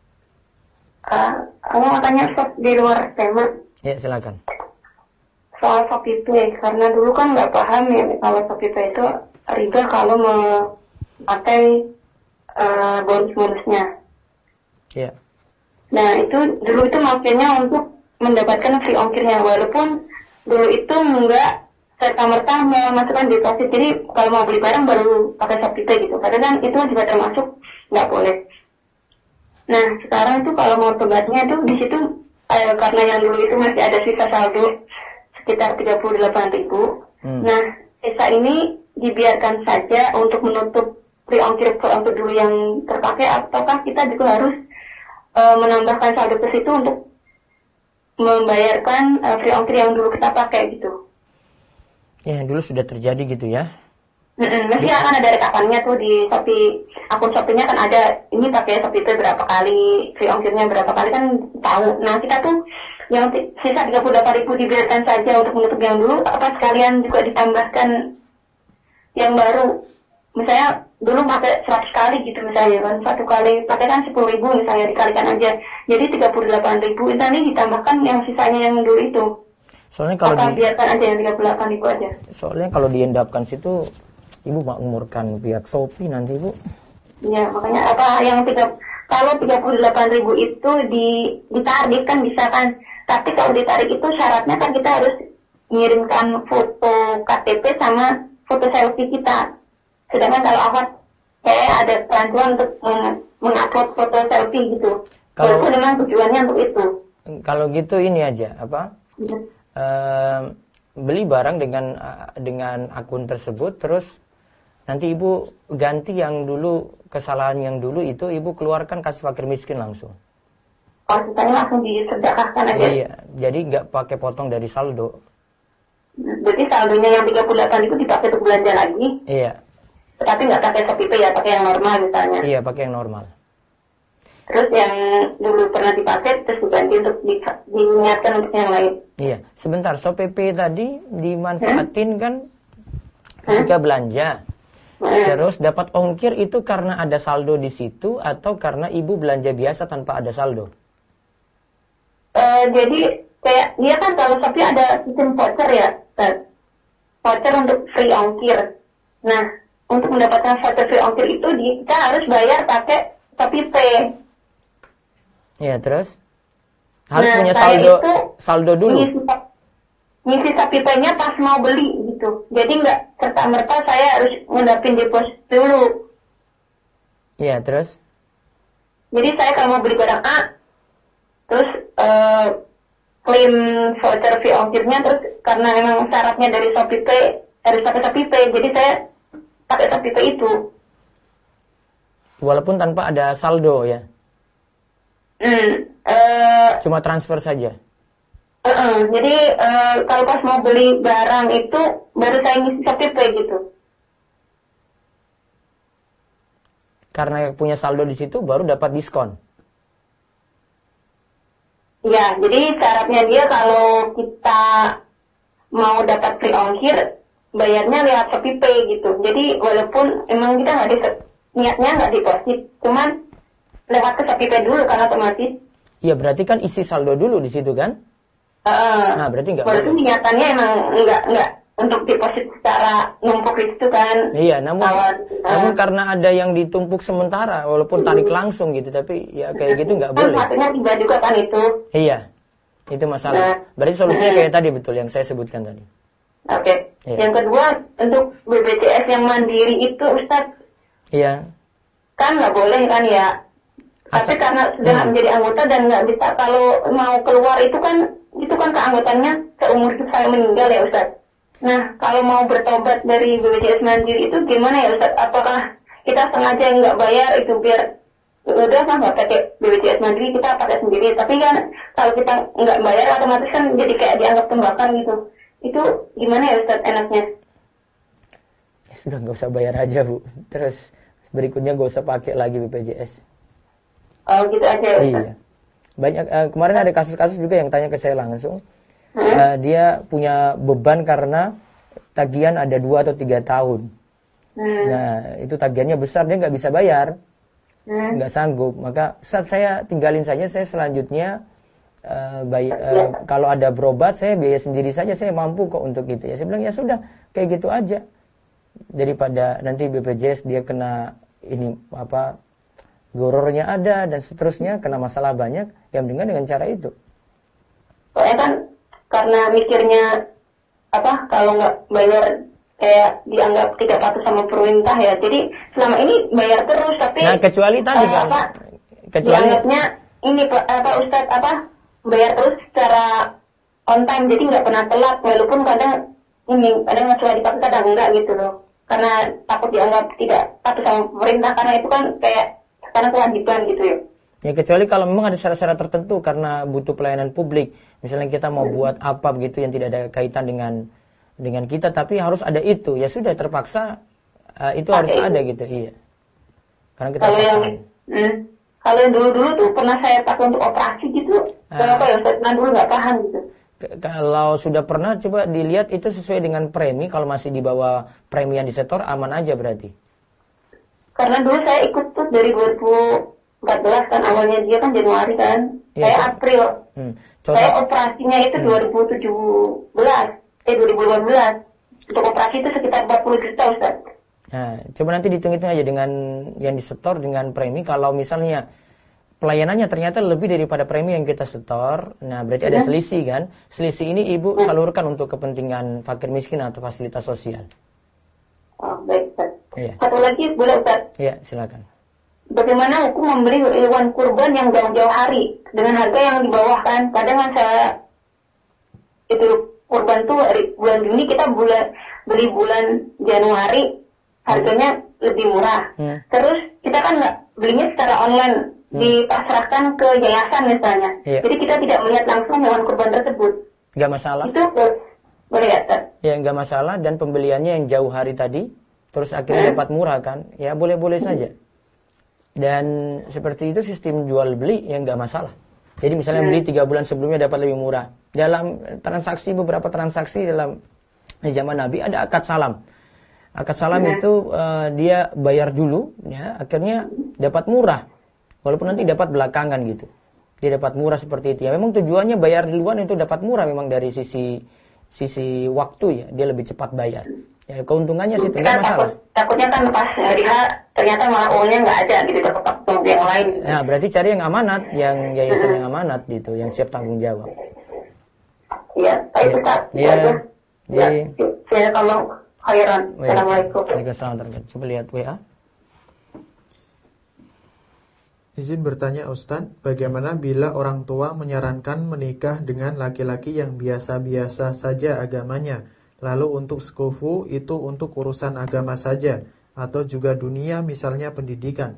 Aku mau tanya di luar tema. Ya, silakan. Soal Shopee Pay, karena dulu kan nggak paham ya kalau Shopee Pay itu riba kalau memakai bonus-bonusnya. Iya. Nah, dulu itu makanya untuk mendapatkan free ongkirnya, walaupun dulu itu nggak serta-merta memasukkan deposit. Jadi kalau mau beli barang baru pakai Shopee Pay gitu. Padahal kan itu juga termasuk nggak boleh. Nah, sekarang itu kalau mau tobatnya itu di situ karena yang dulu itu masih ada sisa saldo sekitar 38.000. Nah, sisa ini dibiarkan saja untuk menutup free ongkir dulu yang terpakai, ataukah kita juga harus menambahkan saldo ke situ untuk membayarkan free ongkir yang dulu kita pakai gitu? Ya, dulu sudah terjadi gitu ya. Mesti akan ada rekapannya tuh di Shopee, akun Shopee-nya kan ada, ini pakai Shopee itu berapa kali, free ongkirnya berapa kali kan tahu. Nah, kita tuh yang sisa 38.000 dibiarkan saja untuk menutup yang dulu, apa sekalian juga ditambahkan yang baru? Misalnya dulu pakai 100 kali gitu misalnya kan, 1 kali pakai kan 10.000 misalnya, dikalikan aja. Jadi 38.000 itu nanti ditambahkan yang sisanya yang dulu itu. Soalnya kalau biarkan aja yang 38.000 aja. Soalnya kalau diendapkan situ Ibu makmurkan pihak Shopee nanti, Bu. Iya, makanya kalau 38.000 itu ditarik kan bisa kan. Tapi kalau ditarik itu syaratnya kan kita harus mengirimkan foto KTP sama foto selfie kita. Sedangkan kalau awal kayak ada bantuan untuk mengupload foto selfie gitu. Kalau itu memang tujuannya untuk itu. Kalau gitu ini aja beli barang dengan akun tersebut, terus nanti Ibu ganti yang dulu, kesalahan yang dulu itu Ibu keluarkan kasih fakir miskin langsung. Oh, sisanya langsung disedekahkan aja? Iya, jadi nggak pakai potong dari saldo. Berarti saldonya yang 38 itu dipakai untuk belanja lagi? Iya. Tapi nggak pakai Shopee Pay ya, pakai yang normal misalnya? Iya, pakai yang normal. Terus yang dulu pernah dipakai terus diganti untuk diniatkan untuk yang lain? Iya, sebentar, Shopee Pay tadi dimanfaatin kan ketika belanja. Terus dapat ongkir itu karena ada saldo di situ atau karena Ibu belanja biasa tanpa ada saldo? Jadi kayak dia kan kalau Shopee ada sistem voucher ya, voucher untuk free ongkir. Nah, untuk mendapatkan voucher free ongkir itu kita harus bayar pakai Shopee Pay. Iya, terus harus punya saldo dulu. Ngisi Shopee Pay-nya pas mau beli gitu. Jadi nggak serta-merta saya harus ngedapin deposit dulu. Iya, terus? Jadi saya kalau mau beli barang A, terus klaim voucher free ongkirnya, terus karena memang syaratnya dari Shopee Pay, harus pakai Shopee Pay, jadi saya pakai Shopee itu. Walaupun tanpa ada saldo ya. Cuma transfer saja. Jadi kalau pas mau beli barang itu baru saya ngisi Shopee Pay gitu. Karena punya saldo di situ baru dapat diskon. Ya, jadi syaratnya dia kalau kita mau dapat free ongkir, bayarnya lewat Shopee Pay gitu. Jadi walaupun emang kita niatnya nggak deposit, cuman lewat ke Shopee Pay dulu karena otomatis. Iya, berarti kan isi saldo dulu di situ kan? Nah, berarti nggak boleh. Walaupun niatannya emang nggak untuk deposit secara numpuk itu kan. Iya, namun karena ada yang ditumpuk sementara, walaupun tarik langsung gitu, tapi ya kayak gitu nggak boleh. Maksudnya tiba juga kan itu. Iya, itu masalah. Berarti solusinya kayak tadi betul yang saya sebutkan tadi. Oke. Iya. Yang kedua untuk BPJS yang mandiri itu Ustaz. Iya. Kan nggak boleh kan ya. Tapi karena sudah menjadi anggota dan nggak bisa kalau mau keluar itu kan keanggotaannya seumur hidup saya meninggal ya Ustaz. Nah, kalau mau bertobat dari BPJS Mandiri itu gimana ya Ustaz? Apakah kita sengaja nggak bayar itu biar udah kan nggak pakai BPJS Mandiri, kita pakai sendiri. Tapi kan kalau kita nggak bayar otomatis kan jadi kayak dianggap tunggakan gitu. Itu gimana ya Ustaz enaknya? Ya, sudah nggak usah bayar aja Bu. Terus berikutnya nggak usah pakai lagi BPJS. Oh gitu aja ya Ustaz. Iya. Banyak kemarin ada kasus-kasus juga yang tanya ke saya langsung. Dia punya beban karena tagihan ada 2 atau 3 tahun. Nah, itu tagihannya besar, dia nggak bisa bayar, nggak sanggup. Maka saat saya tinggalin saja, saya selanjutnya kalau ada berobat, saya biaya sendiri saja, saya mampu kok untuk itu. Ya, saya bilang ya sudah, kayak gitu aja. Daripada nanti BPJS dia kena ini gorornya ada dan seterusnya, kena masalah banyak, yang dengan cara itu. Soalnya kan karena mikirnya kalau nggak bayar kayak dianggap tidak patuh sama perintah ya. Jadi selama ini bayar terus tapi kecuali tadi kan dianggapnya ini Ustadz bayar terus secara on time, jadi nggak pernah telat walaupun kadang sesuai dipakai kadang enggak gitu loh. Karena takut dianggap tidak patuh sama pemerintah karena itu kan kayak karena kewajiban gitu ya. Ya kecuali kalau memang ada syarat-syarat tertentu karena butuh pelayanan publik. Misalnya kita mau buat apa begitu yang tidak ada kaitan dengan kita, tapi harus ada itu. Ya sudah terpaksa itu harus ada gitu. Iya. Karena kita kalau yang dulu tuh pernah saya pakai untuk operasi gitu. Kenapa ya saya dulu nggak paham gitu. Kalau sudah pernah coba dilihat itu sesuai dengan premi. Kalau masih di bawah premi yang disetor aman aja berarti. Karena dulu saya ikut tuh dari 2014 kan, awalnya dia kan Januari kan, ya, saya April. Saya operasinya itu 2018. Untuk operasi itu sekitar 40 juta Ustaz. Nah, coba nanti dihitung-hitung aja dengan yang disetor dengan premi. Kalau misalnya pelayanannya ternyata lebih daripada premi yang kita setor, nah berarti ada selisih kan. Selisih ini ibu salurkan untuk kepentingan fakir miskin atau fasilitas sosial. Oh, baik Ustaz. Iya. Satu lagi boleh Ustaz? Iya, silakan. Bagaimana hukum membeli hewan kurban yang jauh-jauh hari dengan harga yang di bawah kan? Kadang kan saya itu kurban tuh bulan Juni, kita beli bulan Januari harganya lebih murah. Terus kita kan nggak belinya secara online, dipasrahkan ke yayasan misalnya. Iya. Jadi kita tidak melihat langsung hewan kurban tersebut. Nggak masalah. Itu boleh ya Ustaz? Ya nggak masalah, dan pembeliannya yang jauh hari tadi, terus akhirnya dapat murah kan? Ya boleh-boleh saja. Dan seperti itu sistem jual beli yang nggak masalah. Jadi misalnya beli 3 bulan sebelumnya dapat lebih murah. Dalam beberapa transaksi dalam zaman Nabi ada akad salam. Akad salam itu dia bayar dulu, ya akhirnya dapat murah. Walaupun nanti dapat belakangan gitu. Dia dapat murah seperti itu. Ya memang tujuannya bayar duluan itu dapat murah memang dari sisi waktu ya. Dia lebih cepat bayar. Ya keuntungannya sih tidak masalah. Takutnya kan pas hari ternyata malah uangnya nggak ada gitu, dapat yang lain. Nah berarti cari yang amanat, yang yayasan yang amanat gitu, yang siap tanggung jawab. Iya, baik Ustaz. Iya. Saya kalau khairan. Assalamualaikum. Waalaikumsalam. Coba lihat WA. Izin bertanya Ustaz, bagaimana bila orang tua menyarankan menikah dengan laki-laki yang biasa-biasa saja agamanya? Lalu untuk sekufu itu untuk urusan agama saja. atau juga dunia, misalnya pendidikan?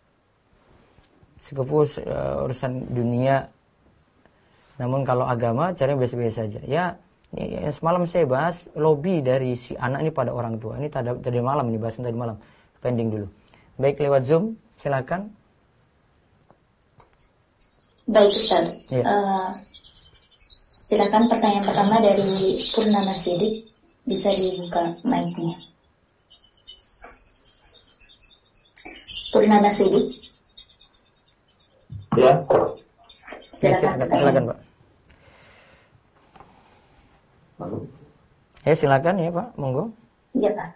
Sepupu urusan dunia. Namun kalau agama caranya biasa-biasa saja. Ya, semalam saya bahas lobby dari si anak ini pada orang tua. Ini tadi malam ini, bahasan tadi malam. Pending dulu. Baik, lewat Zoom, silakan. Baik, Ustaz. Ya. Silakan pertanyaan pertama dari Purnama Sidik. Bisa dibuka mic-nya. Purnama Sidik. Ya. Silakan. Silakan, Pak. Ya, silakan ya, Pak. Monggo. Iya, Pak.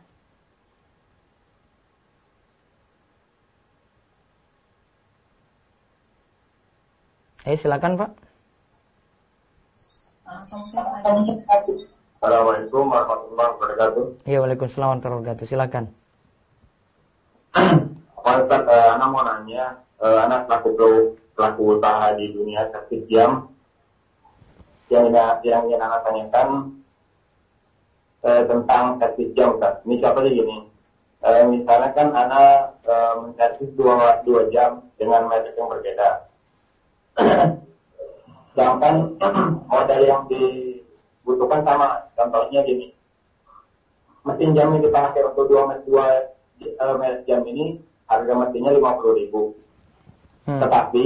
Silakan, Pak. Assalamualaikum warahmatullahi wabarakatuh. Ya, waalaikumsalam warahmatullahi wabarakatuh. Silakan. Pak Ustaz, anak mau nanya, anak pelaku usaha di dunia servis jam yang ingin anak tanyakan tentang servis jam, Ustaz. Ini siapa sih gini? Misalnya kan anak menservis 2 jam dengan merek yang berbeda. Sedangkan modal yang dibutuhkan sama. Contohnya gini, mesin jam yang dipakai untuk 2 merek jam ini harga mesinnya 50.000. Tetapi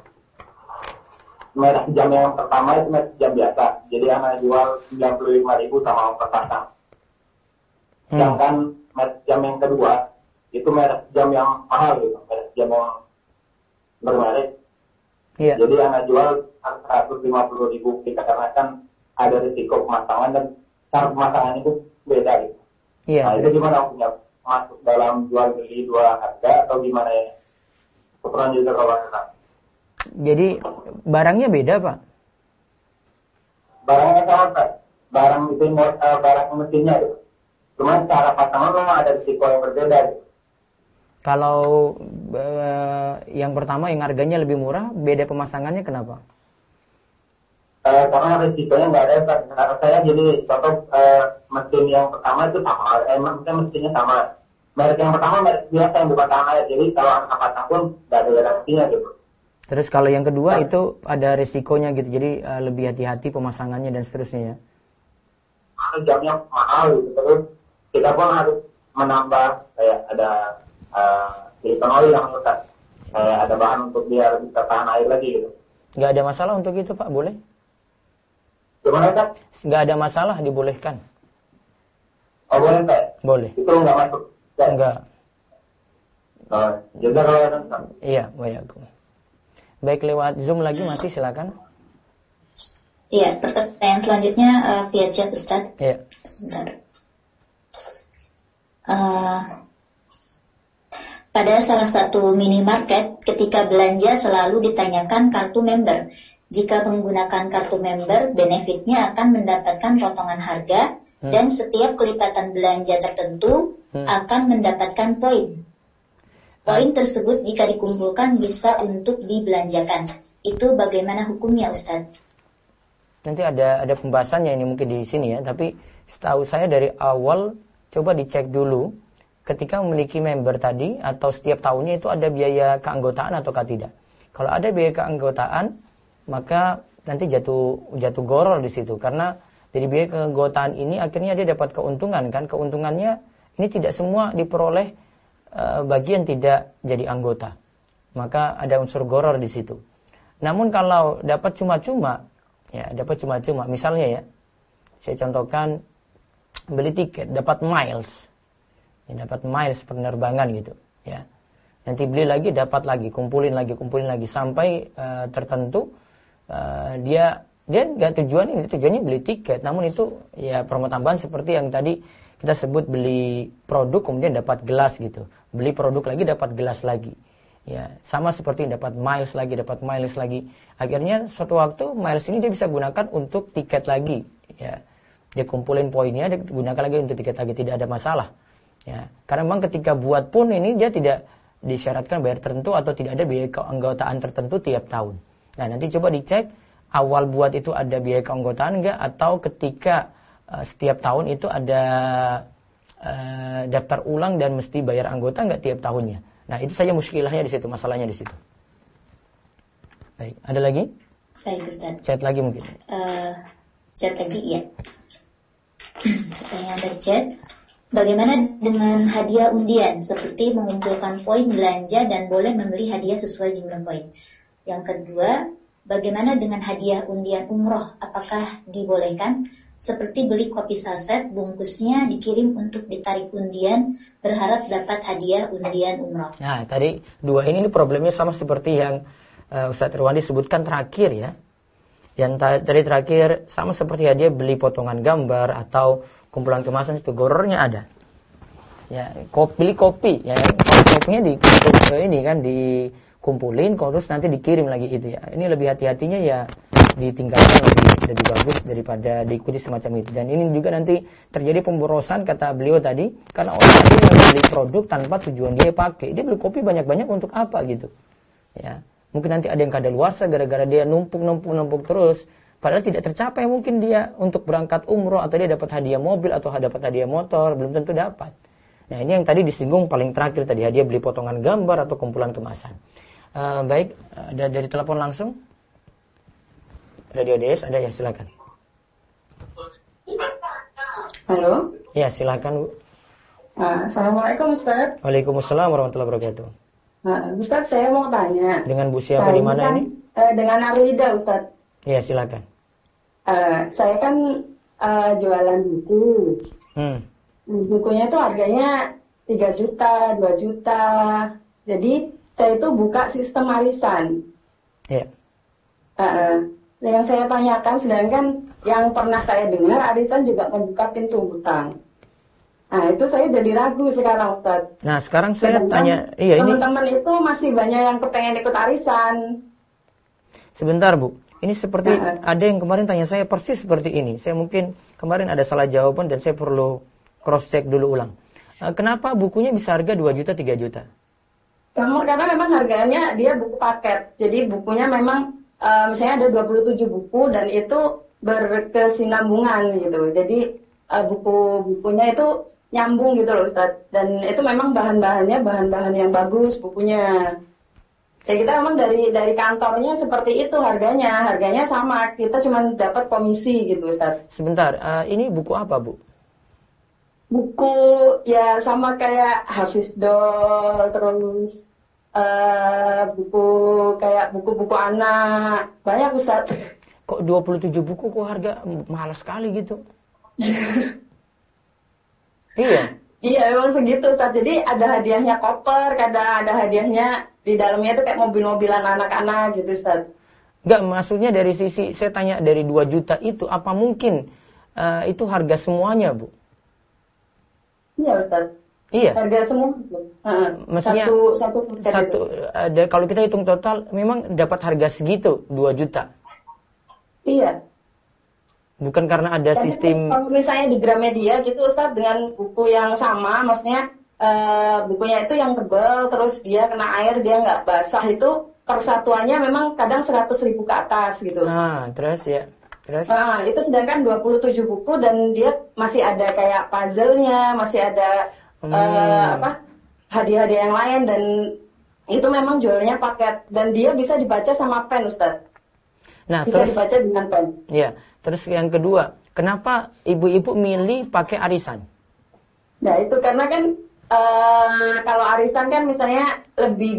merek jam yang pertama itu merek jam biasa, jadi anak jual 95.000 sama ongkos pasang. Sedangkan merek jam yang kedua itu merek jam yang mahal gitu, merek jam yang bermerek. Iya. Jadi anak jual 150.000 dikarenakan ada risiko pemasangan dan cara pemasangan itu beda gitu. Iya. Nah itu gimana punya masuk dalam jual beli 2 harga atau gimana ya? Ukuran juga kalau Pak. Jadi barangnya beda, Pak? Barangnya sama, Pak. Barang itu barang mesinnya gitu. Cuman cara pasangan memang ada risiko yang berbeda gitu. Kalau yang pertama yang harganya lebih murah, beda pemasangannya kenapa? Karena risikonya nggak ada. Karena saya jadi contoh mesin yang pertama itu sama, mesinnya sama. Merek yang pertama merek biasa yang bukan tanah air, jadi kalau angka pasang pun nggak ada garansinya gitu. Terus kalau yang kedua itu ada risikonya gitu, jadi lebih hati-hati pemasangannya dan seterusnya ya. Jamnya mahal gitu, terus kita pun harus menambah kayak ada silikon oil yang rusak, kayak ada bahan untuk biar bisa tahan air lagi gitu. Nggak ada masalah untuk itu, Pak, boleh? Gimana, Pak? Nggak ada masalah, dibolehkan. Oh boleh, Pak? Boleh. Itu nggak masuk? Pak? Enggak. Jadi kalau Pak? Iya, baik. Baik, lewat Zoom lagi masih silakan. Iya, pertanyaan selanjutnya via chat, Ustaz. Iya. Sebentar. Pada salah satu minimarket, ketika belanja selalu ditanyakan kartu member. Jika menggunakan kartu member, benefitnya akan mendapatkan potongan harga dan setiap kelipatan belanja tertentu akan mendapatkan poin. Poin tersebut jika dikumpulkan bisa untuk dibelanjakan. Itu bagaimana hukumnya, Ustaz? Nanti ada pembahasannya ini mungkin di sini ya, tapi setahu saya dari awal coba dicek dulu ketika memiliki member tadi atau setiap tahunnya itu ada biaya keanggotaan ataukah tidak. Kalau ada biaya keanggotaan, maka nanti jatuh goror di situ karena dari biaya keanggotaan ini akhirnya dia dapat keuntungan kan. Keuntungannya ini tidak semua diperoleh bagi yang tidak jadi anggota. Maka ada unsur goror di situ. Namun kalau dapat cuma-cuma, misalnya ya, saya contohkan beli tiket dapat miles. Ya, dapat miles penerbangan gitu, ya. Nanti beli lagi dapat lagi, kumpulin lagi sampai tertentu dia nggak tujuannya beli tiket, namun itu ya promo tambahan seperti yang tadi kita sebut beli produk kemudian dapat gelas gitu, beli produk lagi dapat gelas lagi, ya sama seperti dapat miles lagi, akhirnya suatu waktu miles ini dia bisa gunakan untuk tiket lagi, ya dia kumpulin poinnya dia gunakan lagi untuk tiket lagi, tidak ada masalah, ya karena memang ketika buat pun ini dia tidak disyaratkan bayar tertentu atau tidak ada biaya keanggotaan tertentu tiap tahun. Nah nanti coba dicek awal buat itu ada biaya keanggotaan enggak atau ketika setiap tahun itu ada daftar ulang dan mesti bayar anggota nggak tiap tahunnya. Nah, itu saja muskilahnya di situ, masalahnya di situ. Baik, ada lagi? Baik, Ustaz. Chat lagi mungkin. Chat lagi, ya. Pertanyaan dari chat. Bagaimana dengan hadiah undian, seperti mengumpulkan poin belanja dan boleh membeli hadiah sesuai jumlah poin? Yang kedua, bagaimana dengan hadiah undian umroh? Apakah dibolehkan? Seperti beli kopi saset, bungkusnya dikirim untuk ditarik undian, berharap dapat hadiah undian umroh. Nah, tadi dua ini problemnya sama seperti yang Ustaz Irwandi sebutkan terakhir ya. Yang tadi terakhir sama seperti hadiah beli potongan gambar atau kumpulan kemasan, itu gorornya ada. Ya, beli kopi ya, kopinya dikumpulin terus nanti dikirim lagi itu ya. Ini lebih hati-hatinya ya, ditinggalkan lebih bagus daripada diikuti semacam itu. Dan ini juga nanti terjadi pemborosan kata beliau tadi, karena orang tadi beli produk tanpa tujuan dia pakai. Dia beli kopi banyak-banyak untuk apa gitu. Ya, mungkin nanti ada yang kadaluarsa gara-gara dia numpuk terus, padahal tidak tercapai mungkin dia untuk berangkat umroh, atau dia dapat hadiah mobil atau dapat hadiah motor, belum tentu dapat. Nah, ini yang tadi disinggung paling terakhir tadi, hadiah beli potongan gambar atau kumpulan kemasan. Baik, dari telepon langsung. Radio DS ada ya, silakan. Halo. Ya, silakan Bu. Assalamualaikum Ustaz. Waalaikumsalam warahmatullahi wabarakatuh. Ustaz, saya mau tanya. Dengan Bu siapa di mana ini? Dengan Arlida, Ustaz. Ya, silakan. Saya kan jualan buku. Bukunya itu harganya 3 juta, 2 juta. Jadi saya itu buka sistem arisan. Iya. Yang saya tanyakan, sedangkan yang pernah saya dengar arisan juga membuka pintu hutang. Nah, itu saya jadi ragu sekarang, Ustaz. Nah, sekarang saya tanya, teman-teman itu masih banyak yang kepengen ikut arisan. Sebentar, Bu. Ini seperti ada yang kemarin tanya saya persis seperti ini. Saya mungkin kemarin ada salah jawaban dan saya perlu cross check dulu ulang. Kenapa bukunya bisa harga 2 juta, 3 juta? Karena memang harganya dia buku paket. Jadi bukunya memang misalnya ada 27 buku dan itu berkesinambungan gitu. Jadi buku-bukunya itu nyambung gitu loh, Ustaz. Dan itu memang bahan-bahannya bahan-bahan yang bagus bukunya. Ya kita memang dari kantornya seperti itu harganya sama. Kita cuma dapat komisi gitu, Ustaz. Sebentar, ini buku apa, Bu? Buku ya sama kayak Hafizdol, terus buku-buku anak, banyak Ustaz. Kok 27 buku kok harga mahal sekali gitu? Iya. Iya memang segitu Ustaz. Jadi ada hadiahnya koper, kadang ada hadiahnya di dalamnya itu kayak mobil-mobilan anak-anak gitu Ustaz. Enggak, maksudnya dari sisi saya tanya dari 2 juta itu apa mungkin itu harga semuanya, Bu? Iya Ustaz. Iya. Harga semua. Maksudnya satu kalau kita hitung total memang dapat harga segitu 2 juta. Iya. Bukan karena ada sistem. Kalau misalnya di Gramedia gitu Ustaz, dengan buku yang sama, maksudnya bukunya itu yang tebal, terus dia kena air, dia nggak basah, itu persatuannya memang kadang 100.000 ke atas gitu. Terus ya. Terus? Itu sedangkan 27 buku dan dia masih ada kayak puzzle-nya, masih ada hadiah-hadiah yang lain, dan itu memang jualnya paket dan dia bisa dibaca sama pen, Ustaz. Nah, bisa dibaca dengan pen. Iya. Terus yang kedua, kenapa ibu-ibu milih pakai arisan? Nah, itu karena kan kalau arisan kan misalnya lebih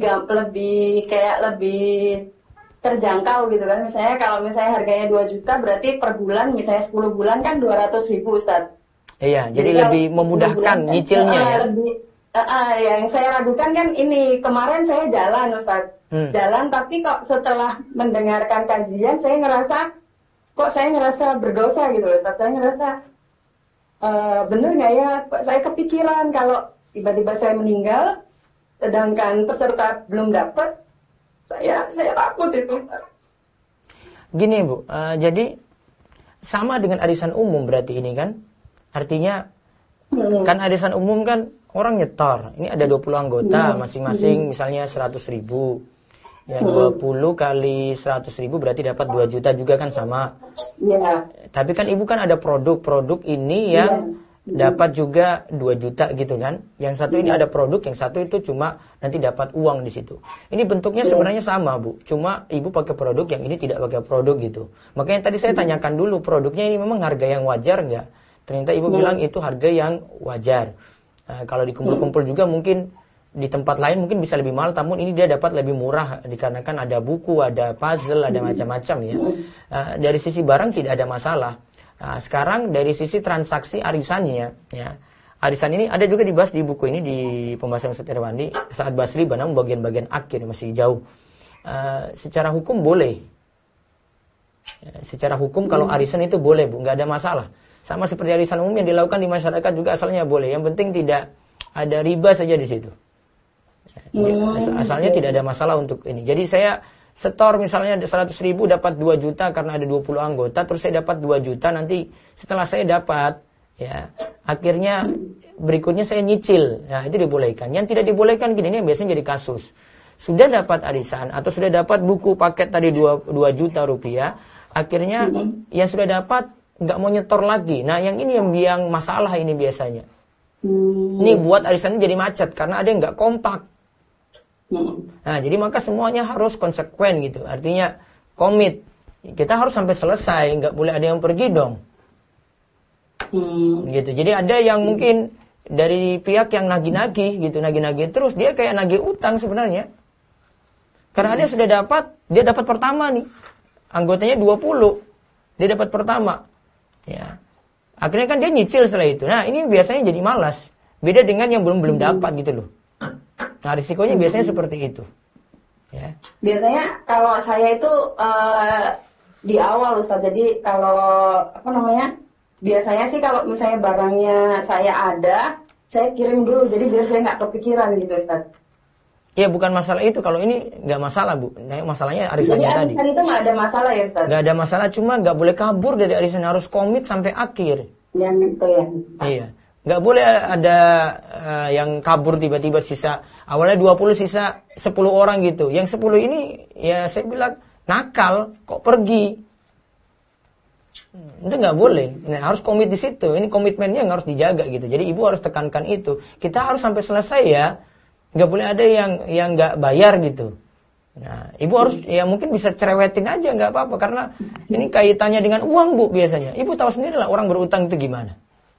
terjangkau gitu kan. Misalnya kalau misalnya harganya 2 juta berarti per bulan misalnya 10 bulan kan 200.000 Ustaz. Iya, jadi lebih memudahkan nyicilnya ya. Yang saya ragukan kan ini, kemarin saya jalan Ustaz. Jalan tapi kok setelah mendengarkan kajian saya ngerasa berdosa gitu Ustaz. Saya ngerasa bener nggak ya, kok saya kepikiran kalau tiba-tiba saya meninggal sedangkan peserta belum dapat. Saya takut itu. Gini Bu, jadi sama dengan arisan umum berarti ini kan? Artinya kan arisan umum kan orang nyetor. Ini ada 20 anggota, masing-masing misalnya 100.000. Ya 20 kali 100.000 berarti dapat 2 juta juga kan sama. Iya. Tapi kan ibu kan ada produk ini yang dapat juga 2 juta gitu kan. Yang satu ini ada produk, yang satu itu cuma nanti dapat uang di situ. Ini bentuknya sebenarnya sama, Bu. Cuma ibu pakai produk, yang ini tidak pakai produk gitu. Makanya tadi saya tanyakan dulu, produknya ini memang harga yang wajar nggak? Ternyata ibu bilang itu harga yang wajar. Kalau dikumpul-kumpul juga mungkin di tempat lain mungkin bisa lebih mahal, namun ini dia dapat lebih murah dikarenakan ada buku, ada puzzle, ada macam-macam ya. Dari sisi barang tidak ada masalah. Nah, sekarang dari sisi transaksi arisannya, ya, arisan ini ada juga dibahas di buku ini di pembahasan Ustaz Irwandi saat Basri, namun bagian-bagian akhir masih jauh. Secara hukum boleh, secara hukum kalau arisan itu boleh, Bu, nggak ada masalah. Sama seperti arisan umum yang dilakukan di masyarakat juga asalnya boleh. Yang penting tidak ada riba saja di situ. Asalnya tidak ada masalah untuk ini. Jadi saya setor misalnya 100.000 dapat 2 juta karena ada 20 anggota, terus saya dapat 2 juta, nanti setelah saya dapat, ya, akhirnya berikutnya saya nyicil. Nah, itu dibolehkan. Yang tidak dibolehkan gini, ini yang biasanya jadi kasus. Sudah dapat arisan atau sudah dapat buku paket tadi 2 juta rupiah, akhirnya yang sudah dapat nggak mau nyetor lagi. Nah, yang ini yang masalah ini biasanya. Ini buat arisannya jadi macet karena ada yang nggak kompak. Nah, jadi maka semuanya harus konsekuen gitu. Artinya komit. Kita harus sampai selesai, nggak boleh ada yang pergi dong. Gitu. Jadi ada yang mungkin dari pihak yang nagih-nagih gitu, nagih-nagih terus, dia kayak nagih utang sebenarnya. Karena dia sudah dapat, dia dapat pertama nih. Anggotanya 20. Dia dapat pertama. Ya. Akhirnya kan dia nyicil setelah itu. Nah, ini biasanya jadi malas. Beda dengan yang belum dapat gitu loh. Nah, risikonya biasanya seperti itu. Ya. Biasanya kalau saya itu di awal, Ustaz. Jadi kalau biasanya sih kalau misalnya barangnya saya ada, saya kirim dulu. Jadi biar saya nggak kepikiran gitu, Ustaz. Ya, bukan masalah itu. Kalau ini nggak masalah, Bu. Nah, masalahnya arisannya tadi. Jadi arisan itu nggak ada masalah ya, Ustaz? Nggak ada masalah, cuma nggak boleh kabur dari arisan, harus komit sampai akhir. Yang itu ya. Iya. Nggak boleh ada yang kabur tiba-tiba sisa. Awalnya 20 sisa 10 orang gitu. Yang 10 ini ya saya bilang nakal, kok pergi. Itu nggak boleh. Nah, harus komit di situ. Ini komitmennya yang harus dijaga gitu. Jadi ibu harus tekankan itu. Kita harus sampai selesai ya. Nggak boleh ada yang nggak bayar gitu. Nah, ibu harus ya mungkin bisa cerewetin aja, nggak apa-apa. Karena ini kaitannya dengan uang, Bu, biasanya. Ibu tahu sendiri lah orang berutang itu gimana.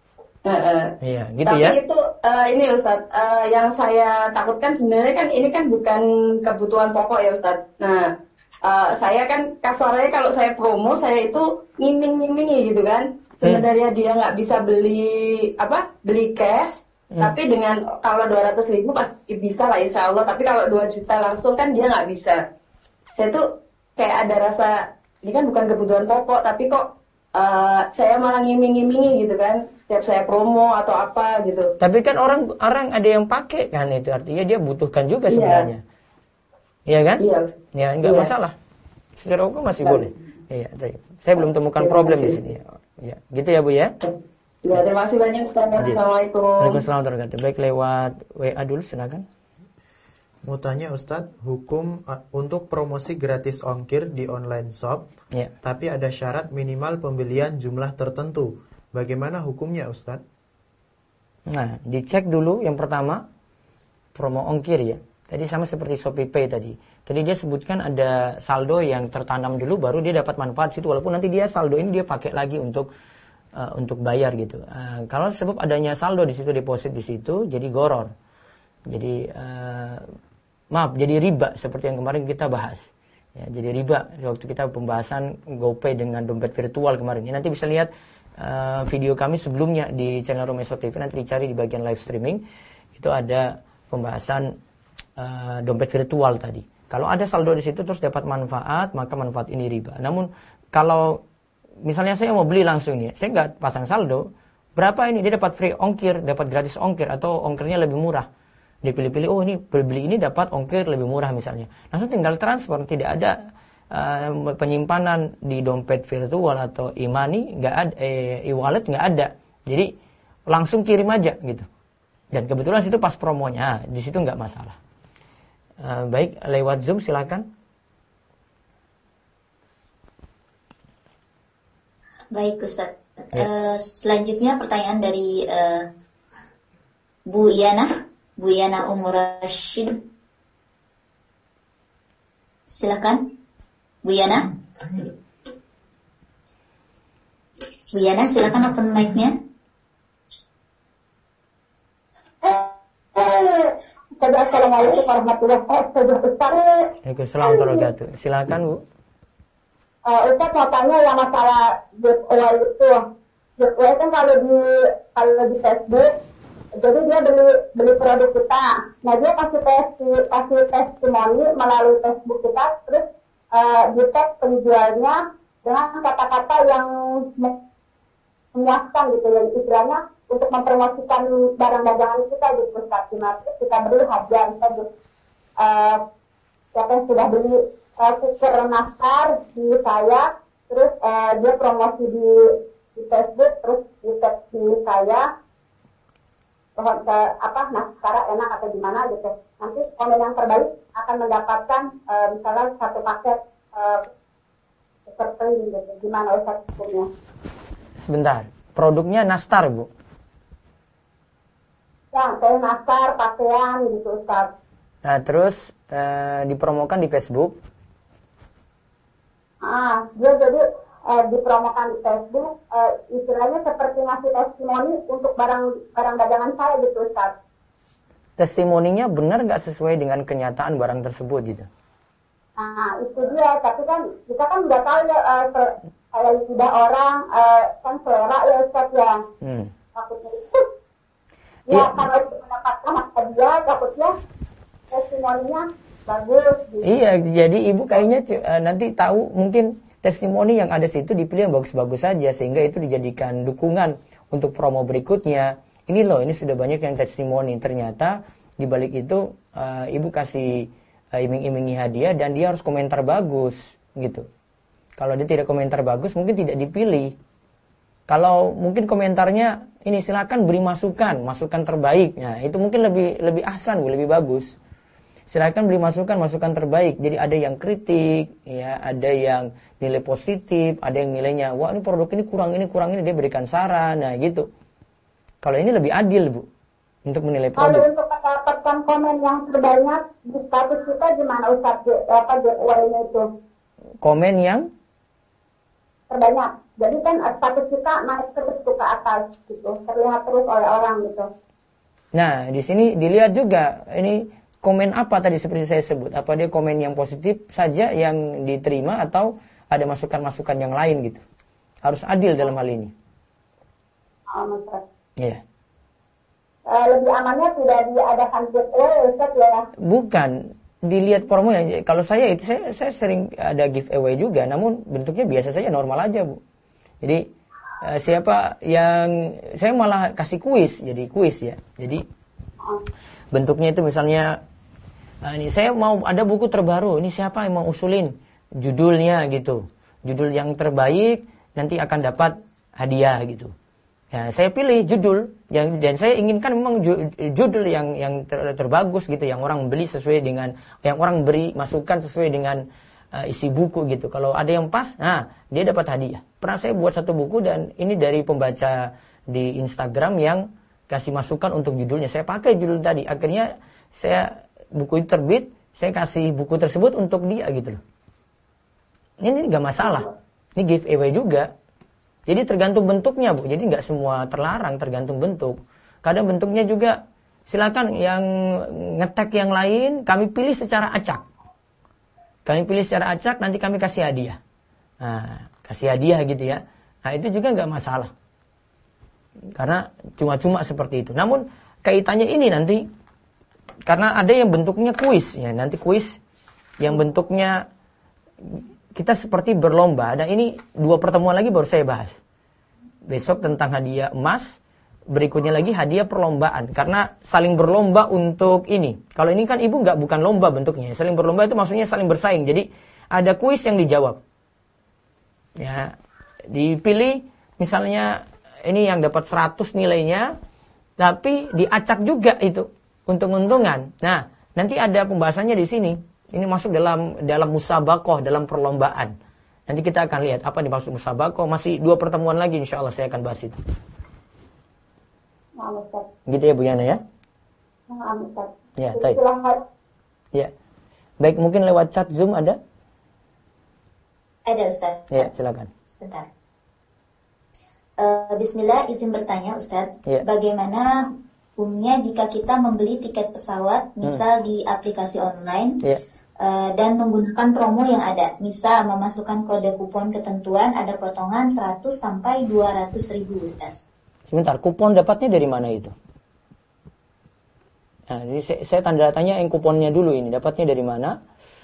Iya, gitu. Tapi ya. Tapi itu ini Ustaz, yang saya takutkan sebenarnya kan ini kan bukan kebutuhan pokok ya Ustaz. Nah, saya kan kasarnya kalau saya promo saya itu ngiming-ngimingi gitu kan. Sebenarnya dia nggak bisa beli cash, tapi dengan kalau 200.000 pasti bisa lah insya Allah. Tapi kalau 2 juta langsung kan dia nggak bisa. Saya tuh kayak ada rasa ini kan bukan kebutuhan pokok, tapi kok saya malah ngiming-ngimingi gitu kan, setiap saya promo atau apa gitu. Tapi kan orang ada yang pakai kan, itu artinya dia butuhkan juga sebenarnya. Iya kan? Iya. Ya, enggak masalah. Secara hukum masih boleh. Iya, saya belum temukan problem di sini. Ya, gitu ya, Bu ya. Ya, terima kasih banyak Ustaz. Assalamualaikum. Waalaikumsalam warahmatullahi wabarakatuh. Baik, lewat WA dulu silakan. Mau tanya Ustadz, hukum untuk promosi gratis ongkir di online shop, tapi ada syarat minimal pembelian jumlah tertentu. Bagaimana hukumnya Ustadz? Nah, dicek dulu yang pertama, promo ongkir ya. Tadi sama seperti ShopeePay tadi. Tadi dia sebutkan ada saldo yang tertanam dulu, baru dia dapat manfaat situ. Walaupun nanti dia saldo ini dia pakai lagi untuk bayar gitu. Kalau sebab adanya saldo di situ, deposit di situ, jadi goror. Jadi jadi riba seperti yang kemarin kita bahas. Ya, jadi riba waktu kita pembahasan GoPay dengan dompet virtual kemarin. Ya, nanti bisa lihat video kami sebelumnya di channel Romeso TV, nanti dicari di bagian live streaming. Itu ada pembahasan dompet virtual tadi. Kalau ada saldo di situ terus dapat manfaat, maka manfaat ini riba. Namun kalau misalnya saya mau beli langsung ya, saya nggak pasang saldo, berapa ini dia dapat free ongkir, dapat gratis ongkir atau ongkirnya lebih murah. Dipilih-pilih, oh ini beli ini dapat ongkir lebih murah misalnya. Langsung tinggal transfer, tidak ada penyimpanan di dompet virtual atau e-money, nggak ada, e-wallet nggak ada. Jadi langsung kirim aja gitu. Dan kebetulan situ pas promonya, di situ nggak masalah. Baik, lewat Zoom silakan. Baik Ustaz. Ya. Selanjutnya pertanyaan dari Bu Yana Umur Rashid. Silakan Bu Yana. Bu Yana, silakan open mic-nya. Assalamualaikum warahmatullahi wabarakatuh. Waalaikumsalam warahmatullahi wabarakatuh. Silakan Bu. Ustaz mau tanya yang masalah giveaway itu. Giveaway kan kalau di Facebook, jadi dia beli produk kita. Nah dia kasih testimoni melalui Facebook kita, terus di tag penjualnya dengan kata-kata yang memuaskan gitu ya, istilahnya untuk mempromosikan barang dagangan kita gitu Ustaz. Terus kita beri hadiah misalnya siapa yang sudah beli kuker nastar di saya, terus dia promosi di Facebook, terus di tag di saya nastar enak atau gimana gitu. Nanti komen yang terbaik akan mendapatkan misalnya satu paket seperti gitu. Gimana Ustaz hukumnya? Sebentar. Produknya nastar, Bu. Ya, kayak nastar, pakaian gitu Ustaz. Nah, terus dipromokan di Facebook. Dia jadi dipromokan di Facebook, istilahnya seperti ngasih testimoni untuk barang dagangan saya gitu Ustaz. Testimoninya benar nggak sesuai dengan kenyataan barang tersebut gitu? Nah, itu dia. Tapi kan kita kan nggak tahu ya, kalau tidak orang kan selera ya Ustaz ya. Takutnya itu. Ya, kalau mendapatkan hadiah, takutnya testimoninya bagus. Gitu. Iya, jadi Ibu kayaknya nanti tahu mungkin testimoni yang ada situ dipilih yang bagus-bagus saja sehingga itu dijadikan dukungan untuk promo berikutnya. Ini loh, ini sudah banyak yang testimoni. Ternyata di balik itu Ibu kasih iming-imingi hadiah dan dia harus komentar bagus gitu. Kalau dia tidak komentar bagus mungkin tidak dipilih. Kalau mungkin komentarnya ini silakan beri masukan terbaik. Nah, itu mungkin lebih ahsan, lebih bagus. Silakan beri masukan terbaik. Jadi ada yang kritik, ya, ada yang nilai positif, ada yang nilainya, wah ini produk ini kurang ini, dia berikan saran, nah gitu. Kalau ini lebih adil, Bu, untuk menilai produk. Kalau untuk mendapatkan komen yang terbanyak di status kita gimana Ustaz? Giveaway-nya itu? Komen yang terbanyak. Jadi kan status kita naik terus ke atas gitu, terlihat terus oleh orang gitu. Nah, di sini dilihat juga ini komen apa tadi seperti saya sebut. Apa dia komen yang positif saja yang diterima atau ada masukan-masukan yang lain gitu. Harus adil dalam hal ini. Iya. Lebih amannya tidak diadakan giveaway Ustaz ya? Bukan, dilihat promonya. Kalau saya sering ada giveaway juga, namun bentuknya biasa saja, normal aja, Bu. Jadi siapa yang saya malah kasih kuis, jadi kuis ya. Jadi bentuknya itu misalnya ini saya mau ada buku terbaru, ini siapa yang mau usulin judulnya gitu. Judul yang terbaik nanti akan dapat hadiah gitu. Ya, saya pilih judul dan saya inginkan memang judul yang terbagus gitu, yang orang beli sesuai dengan yang orang beri masukan sesuai dengan isi buku gitu. Kalau ada yang pas, nah dia dapat hadiah. Pernah saya buat satu buku dan ini dari pembaca di Instagram yang kasih masukan untuk judulnya. Saya pakai judul tadi. Akhirnya buku itu terbit, saya kasih buku tersebut untuk dia gitu loh. Ini nggak masalah. Ini giveaway juga. Jadi tergantung bentuknya, Bu. Jadi nggak semua terlarang, tergantung bentuk. Kadang bentuknya juga silakan yang nge-tag yang lain kami pilih secara acak. Nanti kami kasih hadiah. Nah, kasih hadiah gitu ya. Nah, itu juga nggak masalah. Karena cuma-cuma seperti itu. Namun kaitannya ini nanti karena ada yang bentuknya kuis ya. Nanti kuis yang bentuknya kita seperti berlomba. Dan ini 2 pertemuan lagi baru saya bahas. Besok tentang hadiah emas, berikutnya lagi hadiah perlombaan. Karena saling berlomba untuk ini. Kalau ini kan Ibu bukan lomba bentuknya. Saling berlomba itu maksudnya saling bersaing. Jadi ada kuis yang dijawab. Ya, dipilih misalnya ini yang dapat 100 nilainya, tapi diacak juga itu untung-untungan. Nah, nanti ada pembahasannya di sini. Ini masuk dalam musabaqah, dalam perlombaan. Nanti kita akan lihat apa dimaksud musabaqah. Masih 2 pertemuan lagi insyaallah saya akan bahas itu. Nah, Ustaz. Gitu ya Bu Yana ya? Nah, Ustaz. Ya, baik. Silahkan. Ya. Baik, mungkin lewat chat Zoom ada? Ada Ustaz. Ya, silakan. Sebentar. Bismillah, izin bertanya Ustaz. Ya. Bagaimana hukumnya jika kita membeli tiket pesawat, misal di aplikasi online, Ya. dan menggunakan promo yang ada, misal memasukkan kode kupon ketentuan, ada potongan 100 sampai 200 ribu Ustaz. Sebentar, kupon dapatnya dari mana itu? Nah, jadi saya tanda tanya yang kuponnya dulu ini, dapatnya dari mana?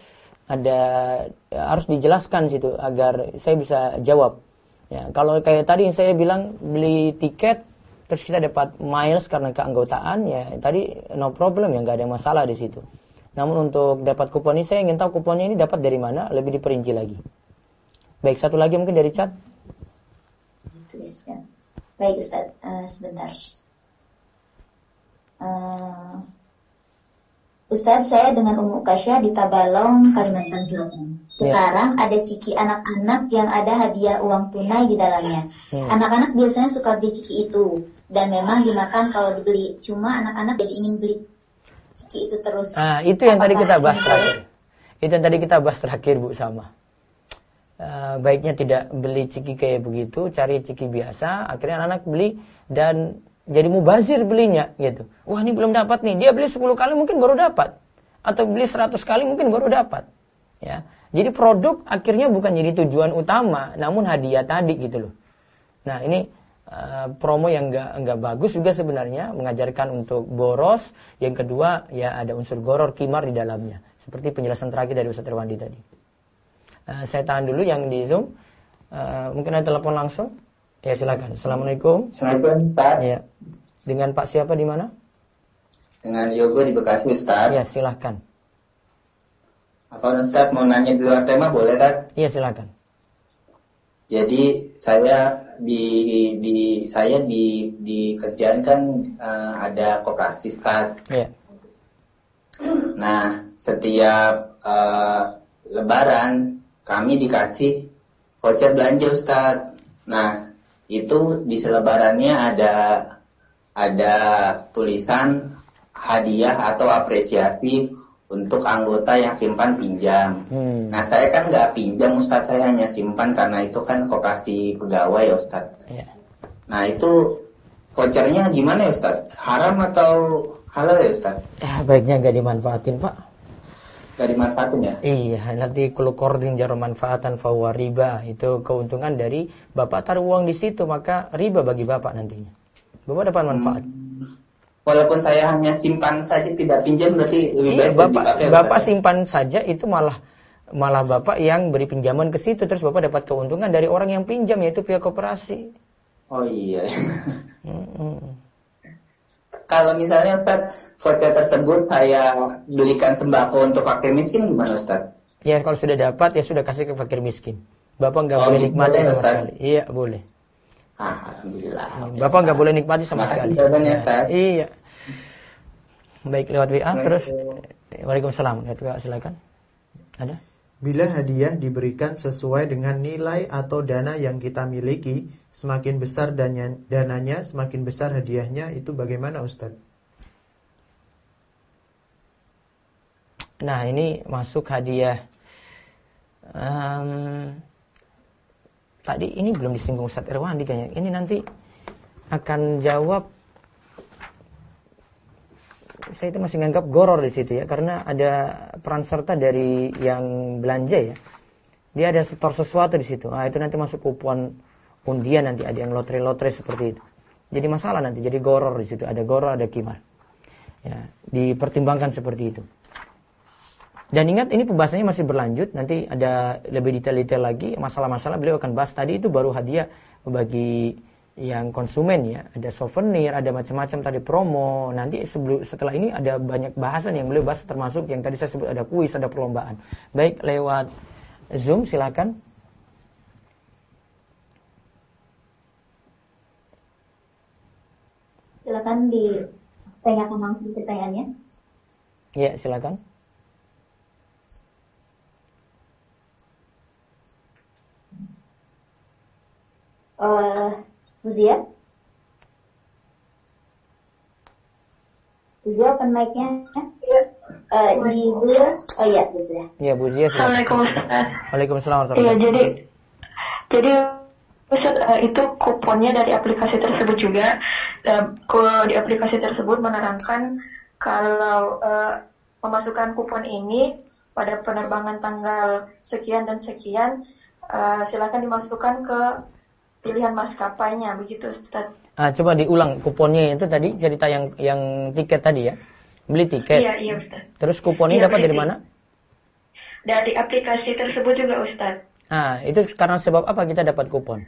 Harus dijelaskan situ agar saya bisa jawab. Ya, kalau kayak tadi yang saya bilang beli tiket terus kita dapat miles karena keanggotaan, ya tadi no problem, ya nggak ada masalah di situ. Namun untuk dapat kupon ini saya ingin tahu kuponnya ini dapat dari mana, lebih diperinci lagi. Baik, satu lagi mungkin dari chat. Tuliskan. Baik Ustaz, sebentar. Ustaz, saya dengan Ummu Kasya di Tabalong, Kalimantan Selatan. Sekarang ada ciki anak-anak yang ada hadiah uang tunai di dalamnya. Anak-anak biasanya suka beli ciki itu, dan memang dimakan kalau dibeli. Cuma anak-anak jadi ingin beli ciki itu terus. Itu yang tadi kita bahas terakhir. Itu yang tadi kita bahas terakhir Bu sama. Baiknya tidak beli ciki kayak begitu, cari ciki biasa. Akhirnya anak-anak beli dan jadi mubazir belinya gitu. Wah, ini belum dapat nih. Dia beli 10 kali mungkin baru dapat. Atau beli 100 kali mungkin baru dapat. Ya. Jadi produk akhirnya bukan jadi tujuan utama, namun hadiah tadi gitu loh. Nah, ini promo yang enggak bagus juga sebenarnya, mengajarkan untuk boros. Yang kedua, ya ada unsur goror, kimar di dalamnya. Seperti penjelasan terakhir dari Ustaz Irwandi tadi. Saya tahan dulu yang di Zoom. Mungkin ada telepon langsung. Ya, silakan. Assalamualaikum. Assalamualaikum Ustaz. Ya. Dengan Pak siapa di mana? Dengan Yogo di Bekasi Ustaz. Ya, silakan. Apa Ustaz mau nanya di luar tema boleh Ustaz? Iya, silakan. Jadi saya di kerjaan kan ada koperasi Ustaz. Iya. Nah, setiap Lebaran kami dikasih voucher belanja Ustaz. Nah, itu di selebarannya ada tulisan hadiah atau apresiasi untuk anggota yang simpan pinjam. Nah, saya kan nggak pinjam Ustaz, saya hanya simpan karena itu kan koperasi pegawai ya Ustaz. Yeah. Nah, itu vouchernya gimana ya Ustaz? Haram atau halal ya Ustaz? Baiknya nggak dimanfaatin Pak. Nggak dimanfaatin ya? Iya, nanti kalau kordin jarum manfaatan fahuwa riba, itu keuntungan dari Bapak taruh uang di situ, maka riba bagi Bapak nantinya. Bapak dapat manfaat. Walaupun saya hanya simpan saja tidak pinjam, berarti lebih baik Bapak simpan saja, itu malah Bapak yang beri pinjaman ke situ, terus Bapak dapat keuntungan dari orang yang pinjam, yaitu pihak koperasi. Oh iya. Kalau misalnya Ustaz, voucher tersebut saya belikan sembako untuk fakir miskin gimana Ustaz? Ya, kalau sudah dapat ya sudah kasih ke fakir miskin. Bapak nggak boleh nikmati sama sekali. Iya, boleh. Alhamdulillah. Bapak nggak boleh nikmati sama sekali. Ya, Ustaz. Iya. Baik, lewat WA terus. Waalaikumsalam. Lewat WA silakan. Ada? Bila hadiah diberikan sesuai dengan nilai atau dana yang kita miliki, semakin besar dananya, semakin besar hadiahnya, itu bagaimana Ustaz? Nah, ini masuk hadiah. Tadi ini belum disinggung Ustaz Irwandi kayaknya. Ini nanti akan jawab. Saya itu masih nganggap goror di situ ya, karena ada peran serta dari yang belanja ya. Dia ada setor sesuatu di situ. Itu nanti masuk kupon undian, nanti ada yang lotre-lotre seperti itu. Jadi masalah nanti, jadi goror di situ. Ada goror, ada kimar. Ya, dipertimbangkan seperti itu. Dan ingat, ini pembahasannya masih berlanjut. Nanti ada lebih detail-detail lagi. Masalah-masalah beliau akan bahas. Tadi itu baru hadiah bagi yang konsumen ya. Ada souvenir, ada macam-macam tadi promo. Nanti setelah ini ada banyak bahasan yang beliau bahas, termasuk yang tadi saya sebut ada kuis, ada perlombaan. Baik, lewat Zoom silakan. Silakan ditanyakan langsung pertanyaannya. Ya, silakan. Buzia? Buzia open mic-nya? Di Buzia? Oh iya, Buzia. Iya, Buzia. Assalamualaikum Ustaz. Waalaikumsalam Iya, warahmatullahi jadi Ustaz, itu kuponnya dari aplikasi tersebut juga. Di aplikasi tersebut menerangkan kalau memasukkan kupon ini pada penerbangan tanggal sekian dan sekian, silakan dimasukkan ke pilihan maskapainya, begitu Ustaz. Coba diulang kuponnya itu tadi cerita yang tiket tadi ya. Beli tiket. Iya Ustaz. Terus kuponnya dapat dari mana? Dari aplikasi tersebut juga Ustaz. Itu karena sebab apa kita dapat kupon?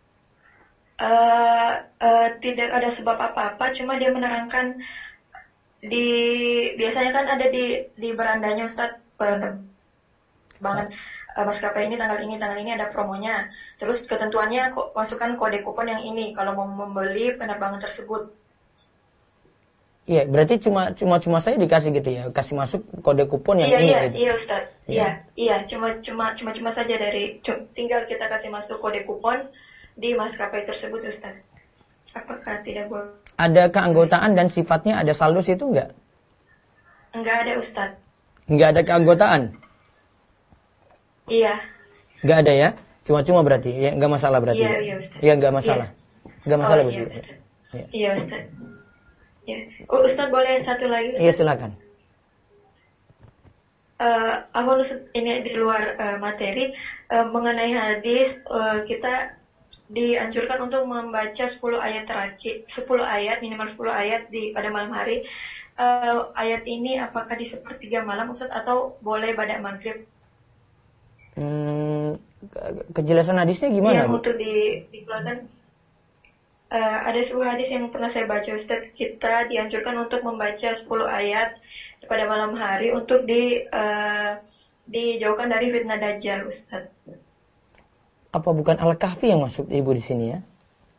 Tidak ada sebab apa-apa, cuma dia menerangkan biasanya kan ada di berandanya Ustaz, penerbangan maskapai ini tanggal ini ada promonya. Terus ketentuannya masukkan kode kupon yang ini kalau mau membeli penerbangan tersebut. Iya, berarti cuma saya dikasih gitu ya, kasih masuk kode kupon yang ini gitu. Iya Ustaz. Iya, cuma saja tinggal kita kasih masuk kode kupon di maskapai tersebut Ustaz. Apakah tidak boleh? Ada keanggotaan dan sifatnya ada saldo situ enggak? Enggak ada Ustaz. Enggak ada keanggotaan? Iya. Enggak ada ya? Cuma berarti ya, enggak masalah berarti. Iya Ustaz. Iya, enggak masalah. Enggak masalah iya, begitu. Ustaz. Iya Ustaz. Ya. Ustaz boleh satu lagi Ustaz? Iya, silakan. Ini di luar materi mengenai hadis, kita dianjurkan untuk membaca 10 ayat terakhir, 10 ayat minimal 10 ayat pada malam hari. Ayat ini apakah di sepertiga malam Ustaz atau boleh pada maghrib? Kejelasan hadisnya gimana? Yang untuk dikeluarkan ada sebuah hadis yang pernah saya baca Ustaz, kita dianjurkan untuk membaca 10 ayat pada malam hari untuk dijauhkan dari fitnah Dajjal Ustaz. Apa bukan Al-Kahfi yang masuk Ibu di sini ya?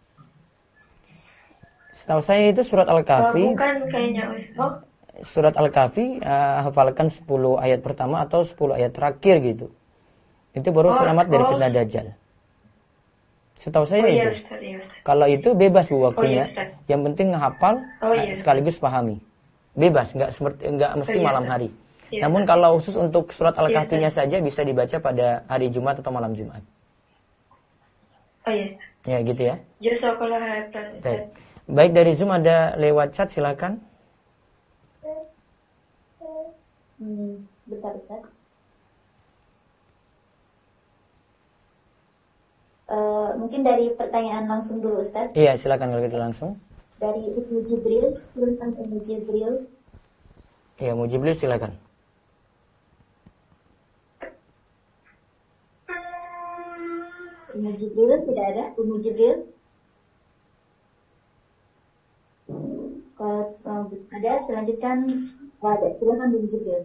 Setahu saya itu surat Al-Kahfi. Bukan kayaknya Ustaz. Surat Al-Kahfi hafalkan 10 ayat pertama atau 10 ayat terakhir gitu. Itu baru selamat dari fitnah Dajjal. Setahu saya itu. Iya, Ustaz. Kalau itu bebas Bu waktunya. Iya, yang penting ngehafal sekaligus pahami. Bebas, enggak mesti malam hari. Iya, Namun kalau khusus untuk surat Al-Kahfinya saja bisa dibaca pada hari Jumat atau malam Jumat. Oh iya. Ya gitu ya. Jazakallahu khairan Ustaz. Baik, dari Zoom ada lewat chat, silakan. Bentar Ustaz. Mungkin dari pertanyaan langsung dulu Ustaz. Iya, silakan kalau gitu langsung. Dari Ibnu Jibril, silakan Ibnu Jibril. Iya, Ibnu Jibril silakan. Ibnu Jibril tidak ada, Ibnu Jibril. Kalau ada, selanjutkan ada. Silakan Ibnu Jibril.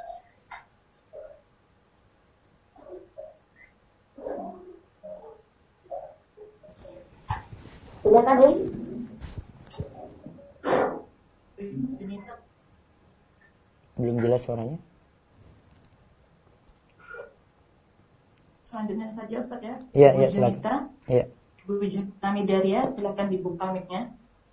Silakan Om. Belum jelas suaranya. Selanjutnya saja Ustaz ya. Iya, silakan. Iya. Bu Junita Midaria, silakan dibuka mic-nya.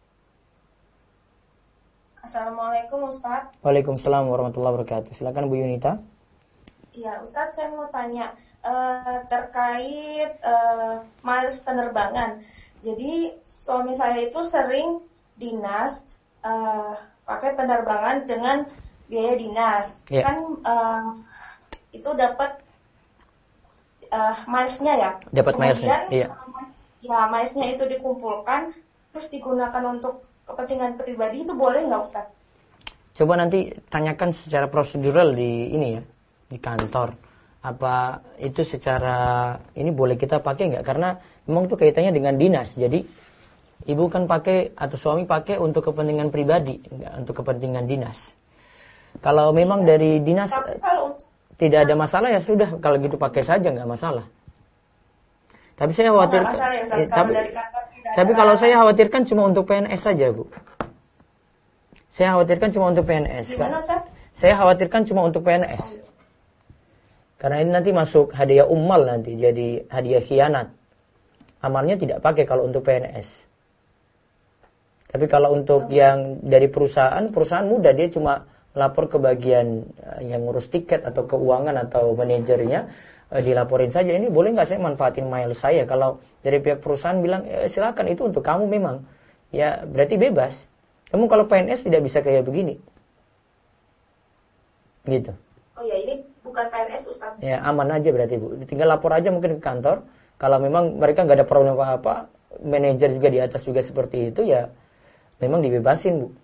Assalamualaikum Ustaz. Waalaikumsalam warahmatullahi wabarakatuh. Silakan Bu Yunita. Iya Ustaz, saya mau tanya terkait miles penerbangan. Jadi suami saya itu sering dinas pakai penerbangan dengan biaya dinas. Yeah. Kan itu dapat milesnya ya. Dapat milesnya. Iya. Ya, milesnya itu dikumpulkan terus digunakan untuk kepentingan pribadi, itu boleh nggak Ustaz? Coba nanti tanyakan secara prosedural di ini ya, di kantor. Apa itu secara ini boleh kita pakai nggak? Karena memang itu kaitannya dengan dinas. Jadi ibu kan pakai atau suami pakai untuk kepentingan pribadi, nggak untuk kepentingan dinas. Kalau memang dari dinas tidak ada masalah ya sudah, kalau gitu pakai saja nggak masalah. Tapi saya khawatir. Masalah ya, Ustaz, kalau dari kantor tapi kalau saya khawatirkan cuma untuk PNS saja, Bu. Saya khawatirkan cuma untuk PNS. Gimana, Ustaz? Saya khawatirkan cuma untuk PNS. Karena ini nanti masuk hadiah ummal nanti, jadi hadiah khianat. amalnya tidak pakai kalau untuk PNS. Tapi kalau untuk yang dari perusahaan mudah, dia cuma lapor ke bagian yang ngurus tiket atau keuangan atau manajernya, dilaporin saja, ini boleh nggak saya manfaatin miles saya. Kalau dari pihak perusahaan bilang silakan, itu untuk kamu memang, ya berarti bebas. Kamu kalau PNS tidak bisa kayak begini, gitu. Oh ya, ini bukan PNS Ustaz. Ya aman aja berarti Bu, tinggal lapor aja mungkin ke kantor. Kalau memang mereka nggak ada problem apa-apa, manajer juga di atas juga seperti itu, ya memang dibebasin Bu.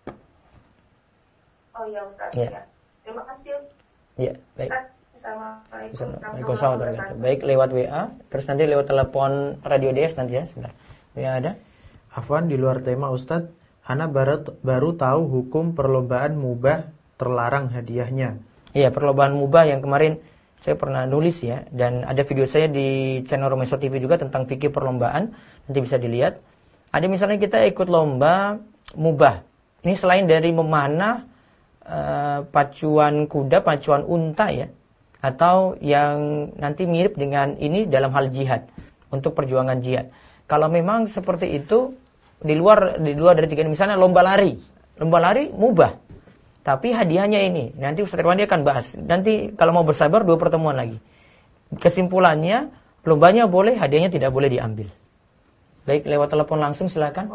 Oh ya Ustaz. Ya. Ya. Terima kasih. Ya, baik. Ustaz. Assalamualaikum Waalaikumsalam warahmatullahi wabarakatuh. Baik, lewat WA, terus nanti lewat telepon Radio DS nanti ya, sebentar. WA ada? Afwan, di luar tema Ustadz, Ana baru tahu hukum perlombaan mubah terlarang hadiahnya. Iya, perlombaan mubah yang kemarin saya pernah nulis ya, dan ada video saya di channel Romeso TV juga tentang fikih perlombaan, nanti bisa dilihat. Ada misalnya kita ikut lomba mubah. Ini selain dari memanah pacuan kuda, pacuan unta ya, atau yang nanti mirip dengan ini dalam hal jihad, untuk perjuangan jihad. Kalau memang seperti itu di luar dari tiga, misalnya lomba lari mubah, tapi hadiahnya ini nanti Ustaz Irwandi akan bahas. Nanti kalau mau bersabar 2 pertemuan lagi. Kesimpulannya, lombanya boleh, hadiahnya tidak boleh diambil. Baik, lewat telepon langsung silakan.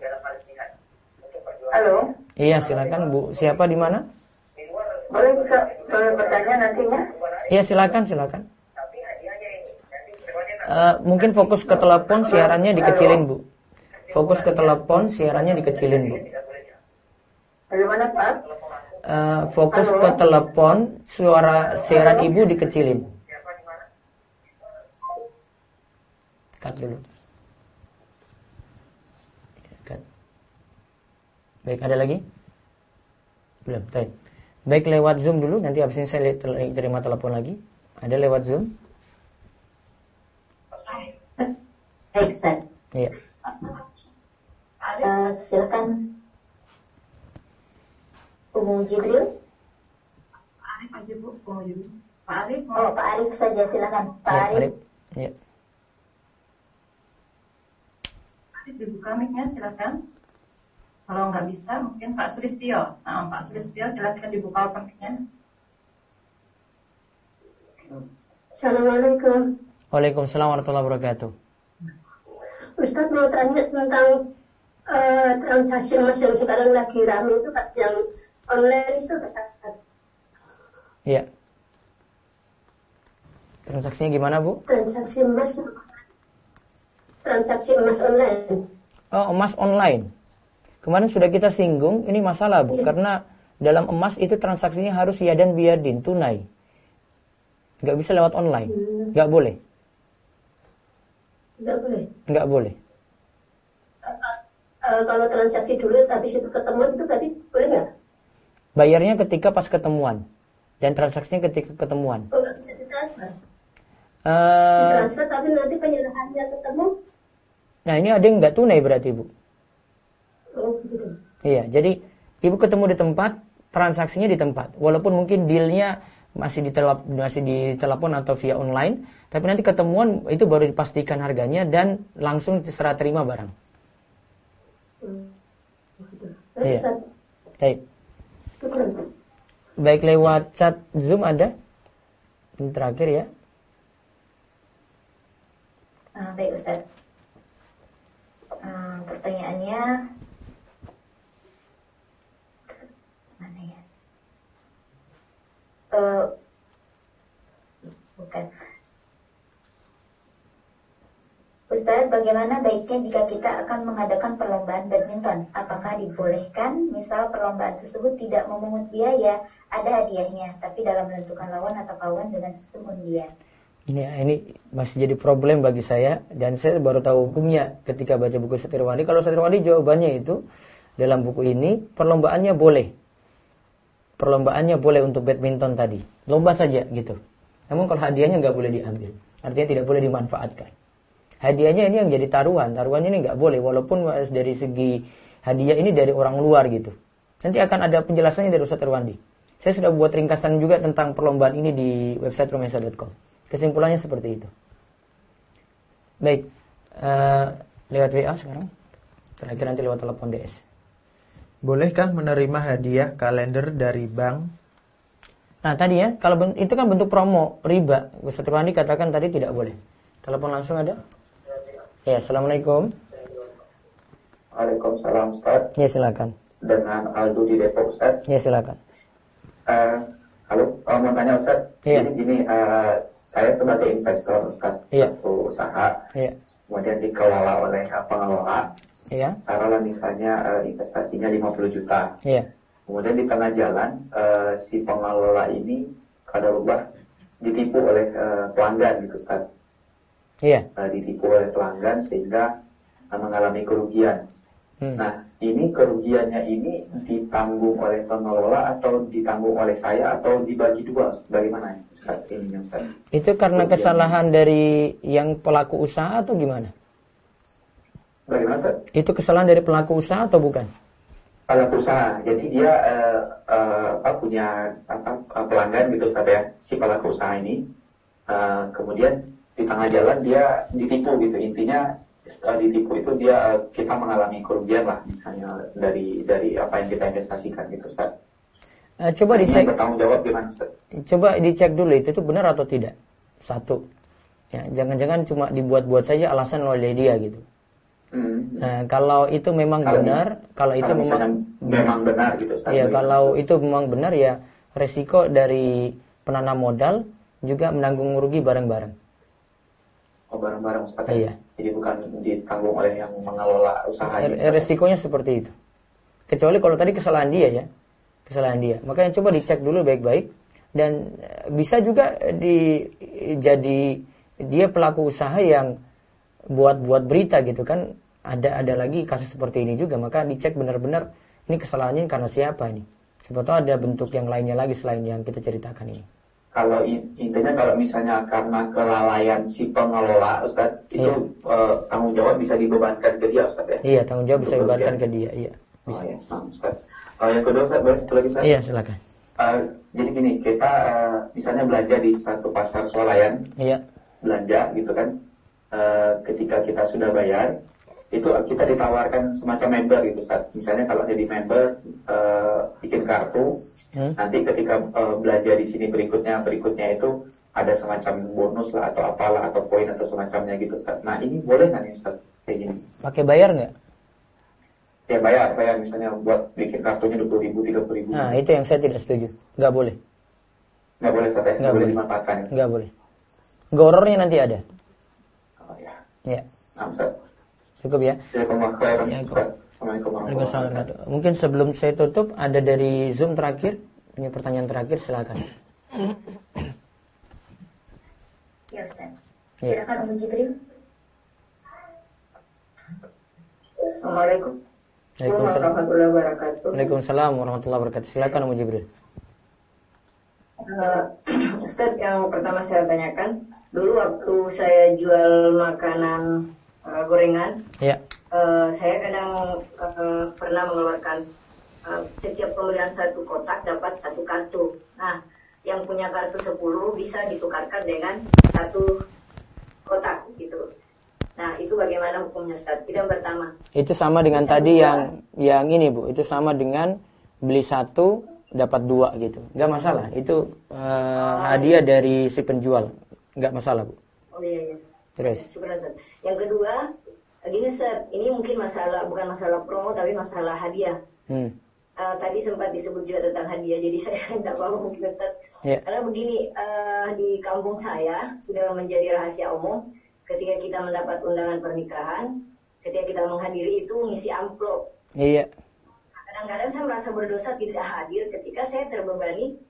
Halo. Iya, silakan Bu. Siapa di mana? Boleh bertanya nantinya? Iya, silakan. Mungkin fokus ke telepon, siarannya dikecilin Bu. Fokus ke telepon, siarannya dikecilin Bu. Bagaimana Pak? Fokus ke telepon, siaran Ibu dikecilin. Cut dulu. Cut. Baik, ada lagi? Belum, baik, lewat Zoom dulu, nanti habis ini saya terima telepon lagi. Ada lewat Zoom? Baik, Ustaz. Iya. Silakan Umu Jibril. Pak Arif aja Bu, Umu Jibril. Pak Arif. Oh, Pak Arif saja, silakan. Pak Ya, Arif. Ya. Arif dibuka mic-nya, silakan. Kalau nggak bisa, mungkin Pak Sulistyo. Nah, Pak Sulistyo, silakan dibuka mic-nya. Assalamualaikum. Waalaikumsalam warahmatullahi wabarakatuh. Ustaz mau tanya tentang transaksi emas yang sekarang lagi ramai itu Pak, yang online itu Ustaz. Iya. Transaksinya gimana Bu? Transaksi emas online. Oh, emas online. Kemarin sudah kita singgung, ini masalah Bu, karena dalam emas itu transaksinya harus yadan biyadin, tunai. Nggak bisa lewat online, nggak boleh. Nggak boleh. Kalau transaksi dulu, habis itu ketemuan itu tadi boleh nggak? Bayarnya ketika pas ketemuan, dan transaksinya ketika ketemuan. Oh, nggak bisa ditransfer. Ditransfer tapi nanti penyerahannya ketemu. Nah ini ada yang nggak tunai berarti Bu. Oh, gitu. Iya, jadi Ibu ketemu di tempat, transaksinya di tempat. Walaupun mungkin dealnya masih ditelepon atau via online, tapi nanti ketemuan itu baru dipastikan harganya dan langsung serah terima barang. Iya. Baik. Baik, lewat chat Zoom ada? Ini terakhir ya. Baik Ustaz. Pertanyaannya mana ya? Bukan. Ustaz, bagaimana baiknya jika kita akan mengadakan perlombaan badminton? Apakah dibolehkan? Misal perlombaan tersebut tidak memungut biaya, ada hadiahnya, tapi dalam menentukan lawan atau kawan dengan sistem undian. Ini masih jadi problem bagi saya, dan saya baru tahu hukumnya ketika baca buku Ustaz Irwandi. Kalau Ustaz Irwandi jawabannya itu dalam buku ini perlombaannya boleh. Perlombaannya boleh untuk badminton tadi, lomba saja gitu. Namun kalau hadiahnya nggak boleh diambil, artinya tidak boleh dimanfaatkan. Hadiahnya ini yang jadi taruhannya ini nggak boleh, walaupun dari segi hadiah ini dari orang luar gitu. Nanti akan ada penjelasannya dari Ustaz Irwandi. Saya sudah buat ringkasan juga tentang perlombaan ini di website romesa.com. Kesimpulannya seperti itu. Baik, Lewat WA sekarang. Terakhir nanti lewat telepon DS. Bolehkah menerima hadiah kalender dari bank? Nah tadi ya, kalau itu kan bentuk promo riba. Ustaz Irfandi katakan tadi tidak boleh. Telepon langsung ada? Ya, assalamualaikum. Waalaikumsalam Ustaz. Ya silakan. Dengan Aldo di Depok Ustaz. Ya silakan. Halo, mau tanya Ustaz. Iya. Jadi gini, saya sebagai investor Ustaz, Iya. satu usaha, Iya. kemudian dikelola oleh pengelola. Iya. Taruhlah misalnya investasinya 50 juta. Iya. Kemudian di tengah jalan si pengelola ini qadarullah ditipu oleh pelanggan gitu Ustaz. Iya. Ditipu oleh pelanggan sehingga mengalami kerugian. Nah, ini kerugiannya ini ditanggung oleh pengelola atau ditanggung oleh saya atau dibagi dua? Bagaimana Ustaz ini Ustaz? Itu karena kesalahan dari yang pelaku usaha atau gimana? Bagaimana Ustaz? Itu kesalahan dari pelaku usaha atau bukan? Pelaku usaha. Jadi dia punya pelanggan gitu Ustaz ya, si pelaku usaha ini. Kemudian di tengah jalan dia ditipu gitu. Intinya ditipu itu dia kita mengalami kerugian lah misalnya dari apa yang kita investasikan gitu Ustaz. Coba dicek. Bertanggung jawab gimana Ustaz? Coba dicek dulu itu benar atau tidak. Satu. Ya, jangan-jangan cuma dibuat-buat saja alasan oleh dia gitu. Nah, kalau itu memang benar, kalau itu memang benar gitu Ustaz. Ya, kalau itu memang benar ya resiko dari penanam modal juga menanggung rugi bareng-bareng. Oh, bareng-bareng Ustaz. Iya. Jadi bukan ditanggung oleh yang mengelola usaha. Resikonya seperti itu. Kecuali kalau tadi kesalahan dia ya. Kesalahan dia. Makanya coba dicek dulu baik-baik dan bisa juga jadi dia pelaku usaha yang buat berita gitu kan. Ada lagi kasus seperti ini juga, maka dicek benar-benar ini kesalahannya karena siapa ini. Siapa tahu ada bentuk yang lainnya lagi selain yang kita ceritakan ini. Kalau intinya kalau misalnya karena kelalaian si pengelola Ustaz, itu tanggung jawab bisa dibebankan ke dia Ustaz ya? Iya, tanggung jawab bisa dibebankan ke dia, iya. Bisa. Oh iya, Ustaz. Yang kedua Ustaz, boleh satu lagi Ustaz? Iya, silakan. Jadi gini, kita misalnya belanja di satu pasar swalayan, iya. Belanja gitu kan, ketika kita sudah bayar, itu kita ditawarkan semacam member gitu Ustaz. Misalnya kalau jadi member, bikin kartu, nanti ketika belanja di sini berikutnya itu ada semacam bonus lah atau apalah atau poin atau semacamnya gitu Ustaz. Nah ini boleh nggak nih Ustaz kayak gini? Pakai bayar nggak? Ya bayar misalnya buat bikin kartunya 20.000, 30.000. Nah itu yang saya tidak setuju, nggak boleh. Nggak boleh Ustaz ya? Nggak boleh dimanfaatkan. Nggak boleh. Gorornya nanti ada. Oh ya. Ya. Nah Ustaz. Cukup ya. Assalamualaikum warahmatullahi wabarakatuh. Mungkin sebelum saya tutup ada dari Zoom terakhir, ini pertanyaan terakhir, silakan. Ya Ustaz. Silakan Ummu Jibril. Assalamualaikum warahmatullahi wabarakatuh. Waalaikumsalam warahmatullahi wabarakatuh. Silakan Ummu Jibril. Ustaz, yang pertama saya tanyakan, dulu waktu saya jual makanan gorengan, ya. Saya kadang pernah mengeluarkan setiap pembelian satu kotak dapat satu kartu. Nah, yang punya kartu 10 bisa ditukarkan dengan satu kotak gitu. Nah, itu bagaimana hukumnya Ustaz? Itu yang pertama. Itu sama dengan tadi yang ini Bu. Itu sama dengan beli satu dapat dua gitu. Nggak masalah. Itu hadiah dari si penjual. Nggak masalah Bu. Oh iya. Terus. Yang kedua, gini Ustaz, ini mungkin bukan masalah promo tapi masalah hadiah. Tadi sempat disebut juga tentang hadiah, jadi saya tidak paham mungkin Ustaz. Yeah. Karena begini, di kampung saya sudah menjadi rahasia umum, ketika kita mendapat undangan pernikahan, ketika kita menghadiri itu ngisi amplop. Iya. Kadang-kadang saya merasa berdosa tidak hadir ketika saya terbebani,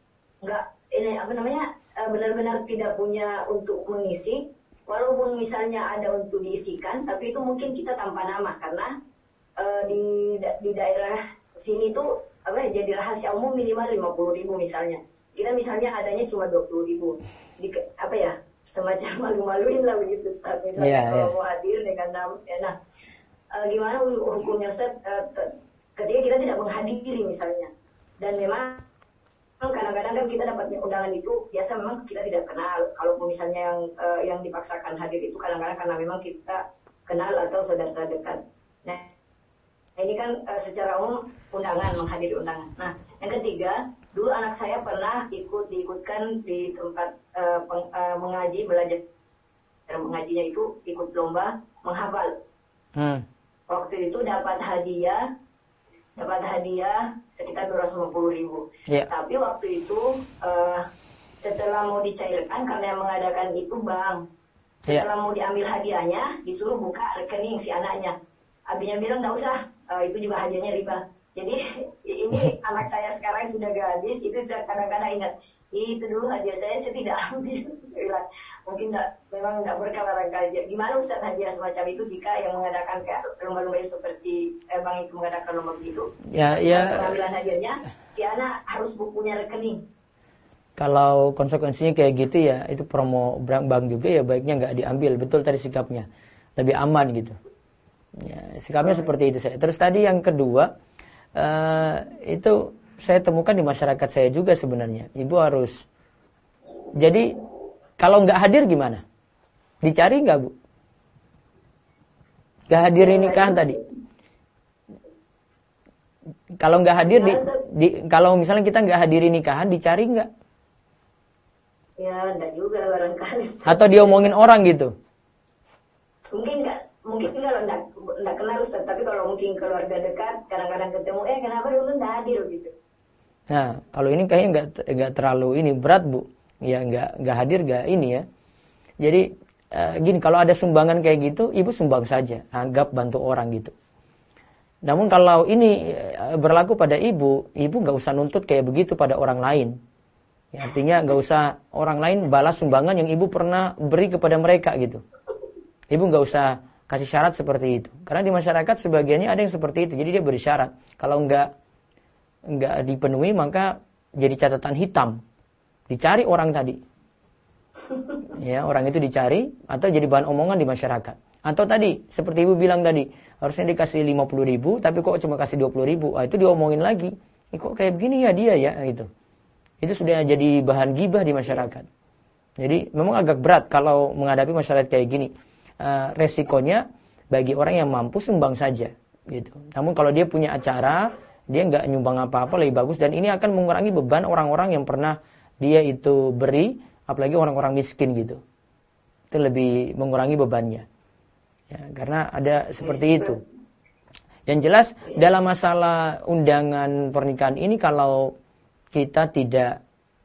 benar-benar tidak punya untuk mengisi. Walaupun misalnya ada untuk diisikan, tapi itu mungkin kita tanpa nama karena di daerah sini tuh jadi rahasia umum minimal 50.000 misalnya. Kita misalnya adanya cuma 20.000. Semacam malu-maluin lah begitu Ustaz. Misalnya kalau mau hadir dengan nama. Nah, gimana hukumnya Ustaz ketika kita tidak menghadiri misalnya. Dan memang kadang-kadang kan kita dapatnya undangan itu biasa memang kita tidak kenal. Kalaupun misalnya yang dipaksakan hadir itu kadang-kadang karena memang kita kenal atau saudara dekat. Nah, ini kan secara umum undangan, menghadiri undangan. Nah, yang ketiga, dulu anak saya pernah diikutkan di tempat mengaji, belajar mengajinya itu ikut lomba menghafal. Waktu itu dapat hadiah sekitar 250.000. Yeah. Tapi waktu itu setelah mau dicairkan karena yang mengadakan itu bank. Setelah mau diambil hadiahnya, disuruh buka rekening si anaknya. Abinya bilang nggak usah, itu juga hadiahnya riba. Jadi ini anak saya sekarang sudah gadis, itu saya kadang-kadang ingat, itu dulu hadiah saya tidak ambil. Saya bilang, mungkin memang nggak berkah barangkali. Gimana Ustaz hadiah semacam itu jika yang mengadakan kayak lomba-lomba seperti bank itu mengadakan lomba begitu? Ya. Pengambilan hadiahnya, si anak harus bukunya rekening. Kalau konsekuensinya kayak gitu ya, itu promo bank juga ya baiknya nggak diambil. Betul tadi sikapnya, lebih aman gitu. Ya, sikapnya seperti itu saya. Terus tadi yang kedua, itu saya temukan di masyarakat saya juga sebenarnya. Ibu harus, jadi kalau nggak hadir gimana? Dicari nggak Bu? Nggak hadir nikahan tadi. Kalau nggak hadir, kalau misalnya kita nggak hadiri nikahan, dicari nggak? Ya, enggak juga barangkali. Atau diomongin orang gitu? Mungkin kalau enggak kenal Ustaz, tapi kalau mungkin keluarga dekat, kadang-kadang ketemu, kenapa dulu enggak hadir gitu. Nah, kalau ini kayaknya enggak terlalu ini berat Bu. Ya enggak hadir enggak ini ya. Jadi gini, kalau ada sumbangan kayak gitu, ibu sumbang saja, anggap bantu orang gitu. Namun kalau ini berlaku pada ibu enggak usah nuntut kayak begitu pada orang lain. Ya, artinya enggak usah orang lain balas sumbangan yang ibu pernah beri kepada mereka gitu. Ibu enggak usah kasih syarat seperti itu. Karena di masyarakat sebagiannya ada yang seperti itu. Jadi dia beri syarat. Kalau enggak dipenuhi maka jadi catatan hitam. Dicari orang tadi. Ya, orang itu dicari atau jadi bahan omongan di masyarakat. Atau tadi, seperti ibu bilang tadi, harusnya dikasih 50.000 tapi kok cuma kasih 20.000. Itu diomongin lagi. Kok kayak begini ya dia ya gitu. Itu sudah jadi bahan gibah di masyarakat. Jadi memang agak berat kalau menghadapi masyarakat kayak gini. Resikonya bagi orang yang mampu sumbang saja gitu. Namun kalau dia punya acara, dia nggak nyumbang apa-apa lebih bagus, dan ini akan mengurangi beban orang-orang yang pernah dia itu beri, apalagi orang-orang miskin gitu. Itu lebih mengurangi bebannya. Ya, karena ada seperti itu. Yang jelas dalam masalah undangan pernikahan ini kalau kita tidak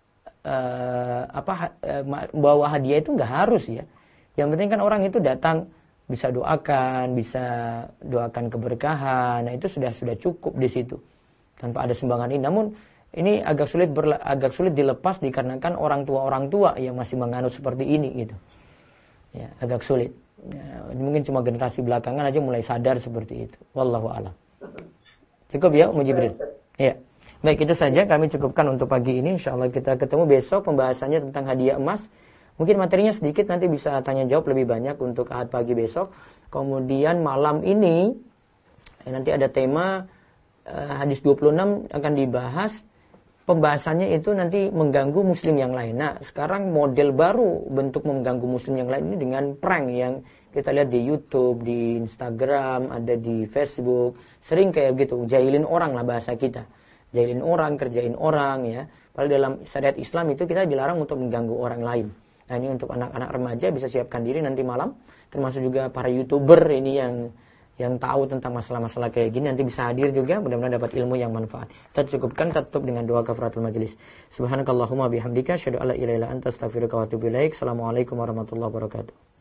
bawa hadiah itu nggak harus ya. Yang penting kan orang itu datang bisa doakan keberkahan. Nah, itu sudah cukup di situ. Tanpa ada sumbangan ini. Namun ini agak sulit dilepas dikarenakan orang tua yang masih menganut seperti ini gitu. Ya, agak sulit. Ya, mungkin cuma generasi belakangan aja mulai sadar seperti itu. Wallahu a'lam. Cukup ya, Ummu Jibril. Ya. Baik, itu saja kami cukupkan untuk pagi ini. Insyaallah kita ketemu besok pembahasannya tentang hadiah emas. Mungkin materinya sedikit, nanti bisa tanya jawab lebih banyak untuk Ahad pagi besok. Kemudian malam ini nanti ada tema hadis 26 akan dibahas. Pembahasannya itu nanti mengganggu muslim yang lain. Nah, sekarang model baru bentuk mengganggu muslim yang lain ini dengan prank yang kita lihat di YouTube, di Instagram, ada di Facebook. Sering kayak gitu, jahilin orang lah bahasa kita. Jahilin orang, kerjain orang ya. Padahal dalam syariat Islam itu kita dilarang untuk mengganggu orang lain. Nah, ini untuk anak-anak remaja bisa siapkan diri nanti malam, termasuk juga para YouTuber ini yang tahu tentang masalah-masalah kayak gini nanti bisa hadir juga, mudah-mudahan dapat ilmu yang manfaat. Kita cukupkan, tutup dengan doa kafaratul majelis. Subhanakallahumma bihamdika asyhadu an la ilaha illa anta astaghfiruka wa atubu ilaik. Assalamualaikum warahmatullahi wabarakatuh.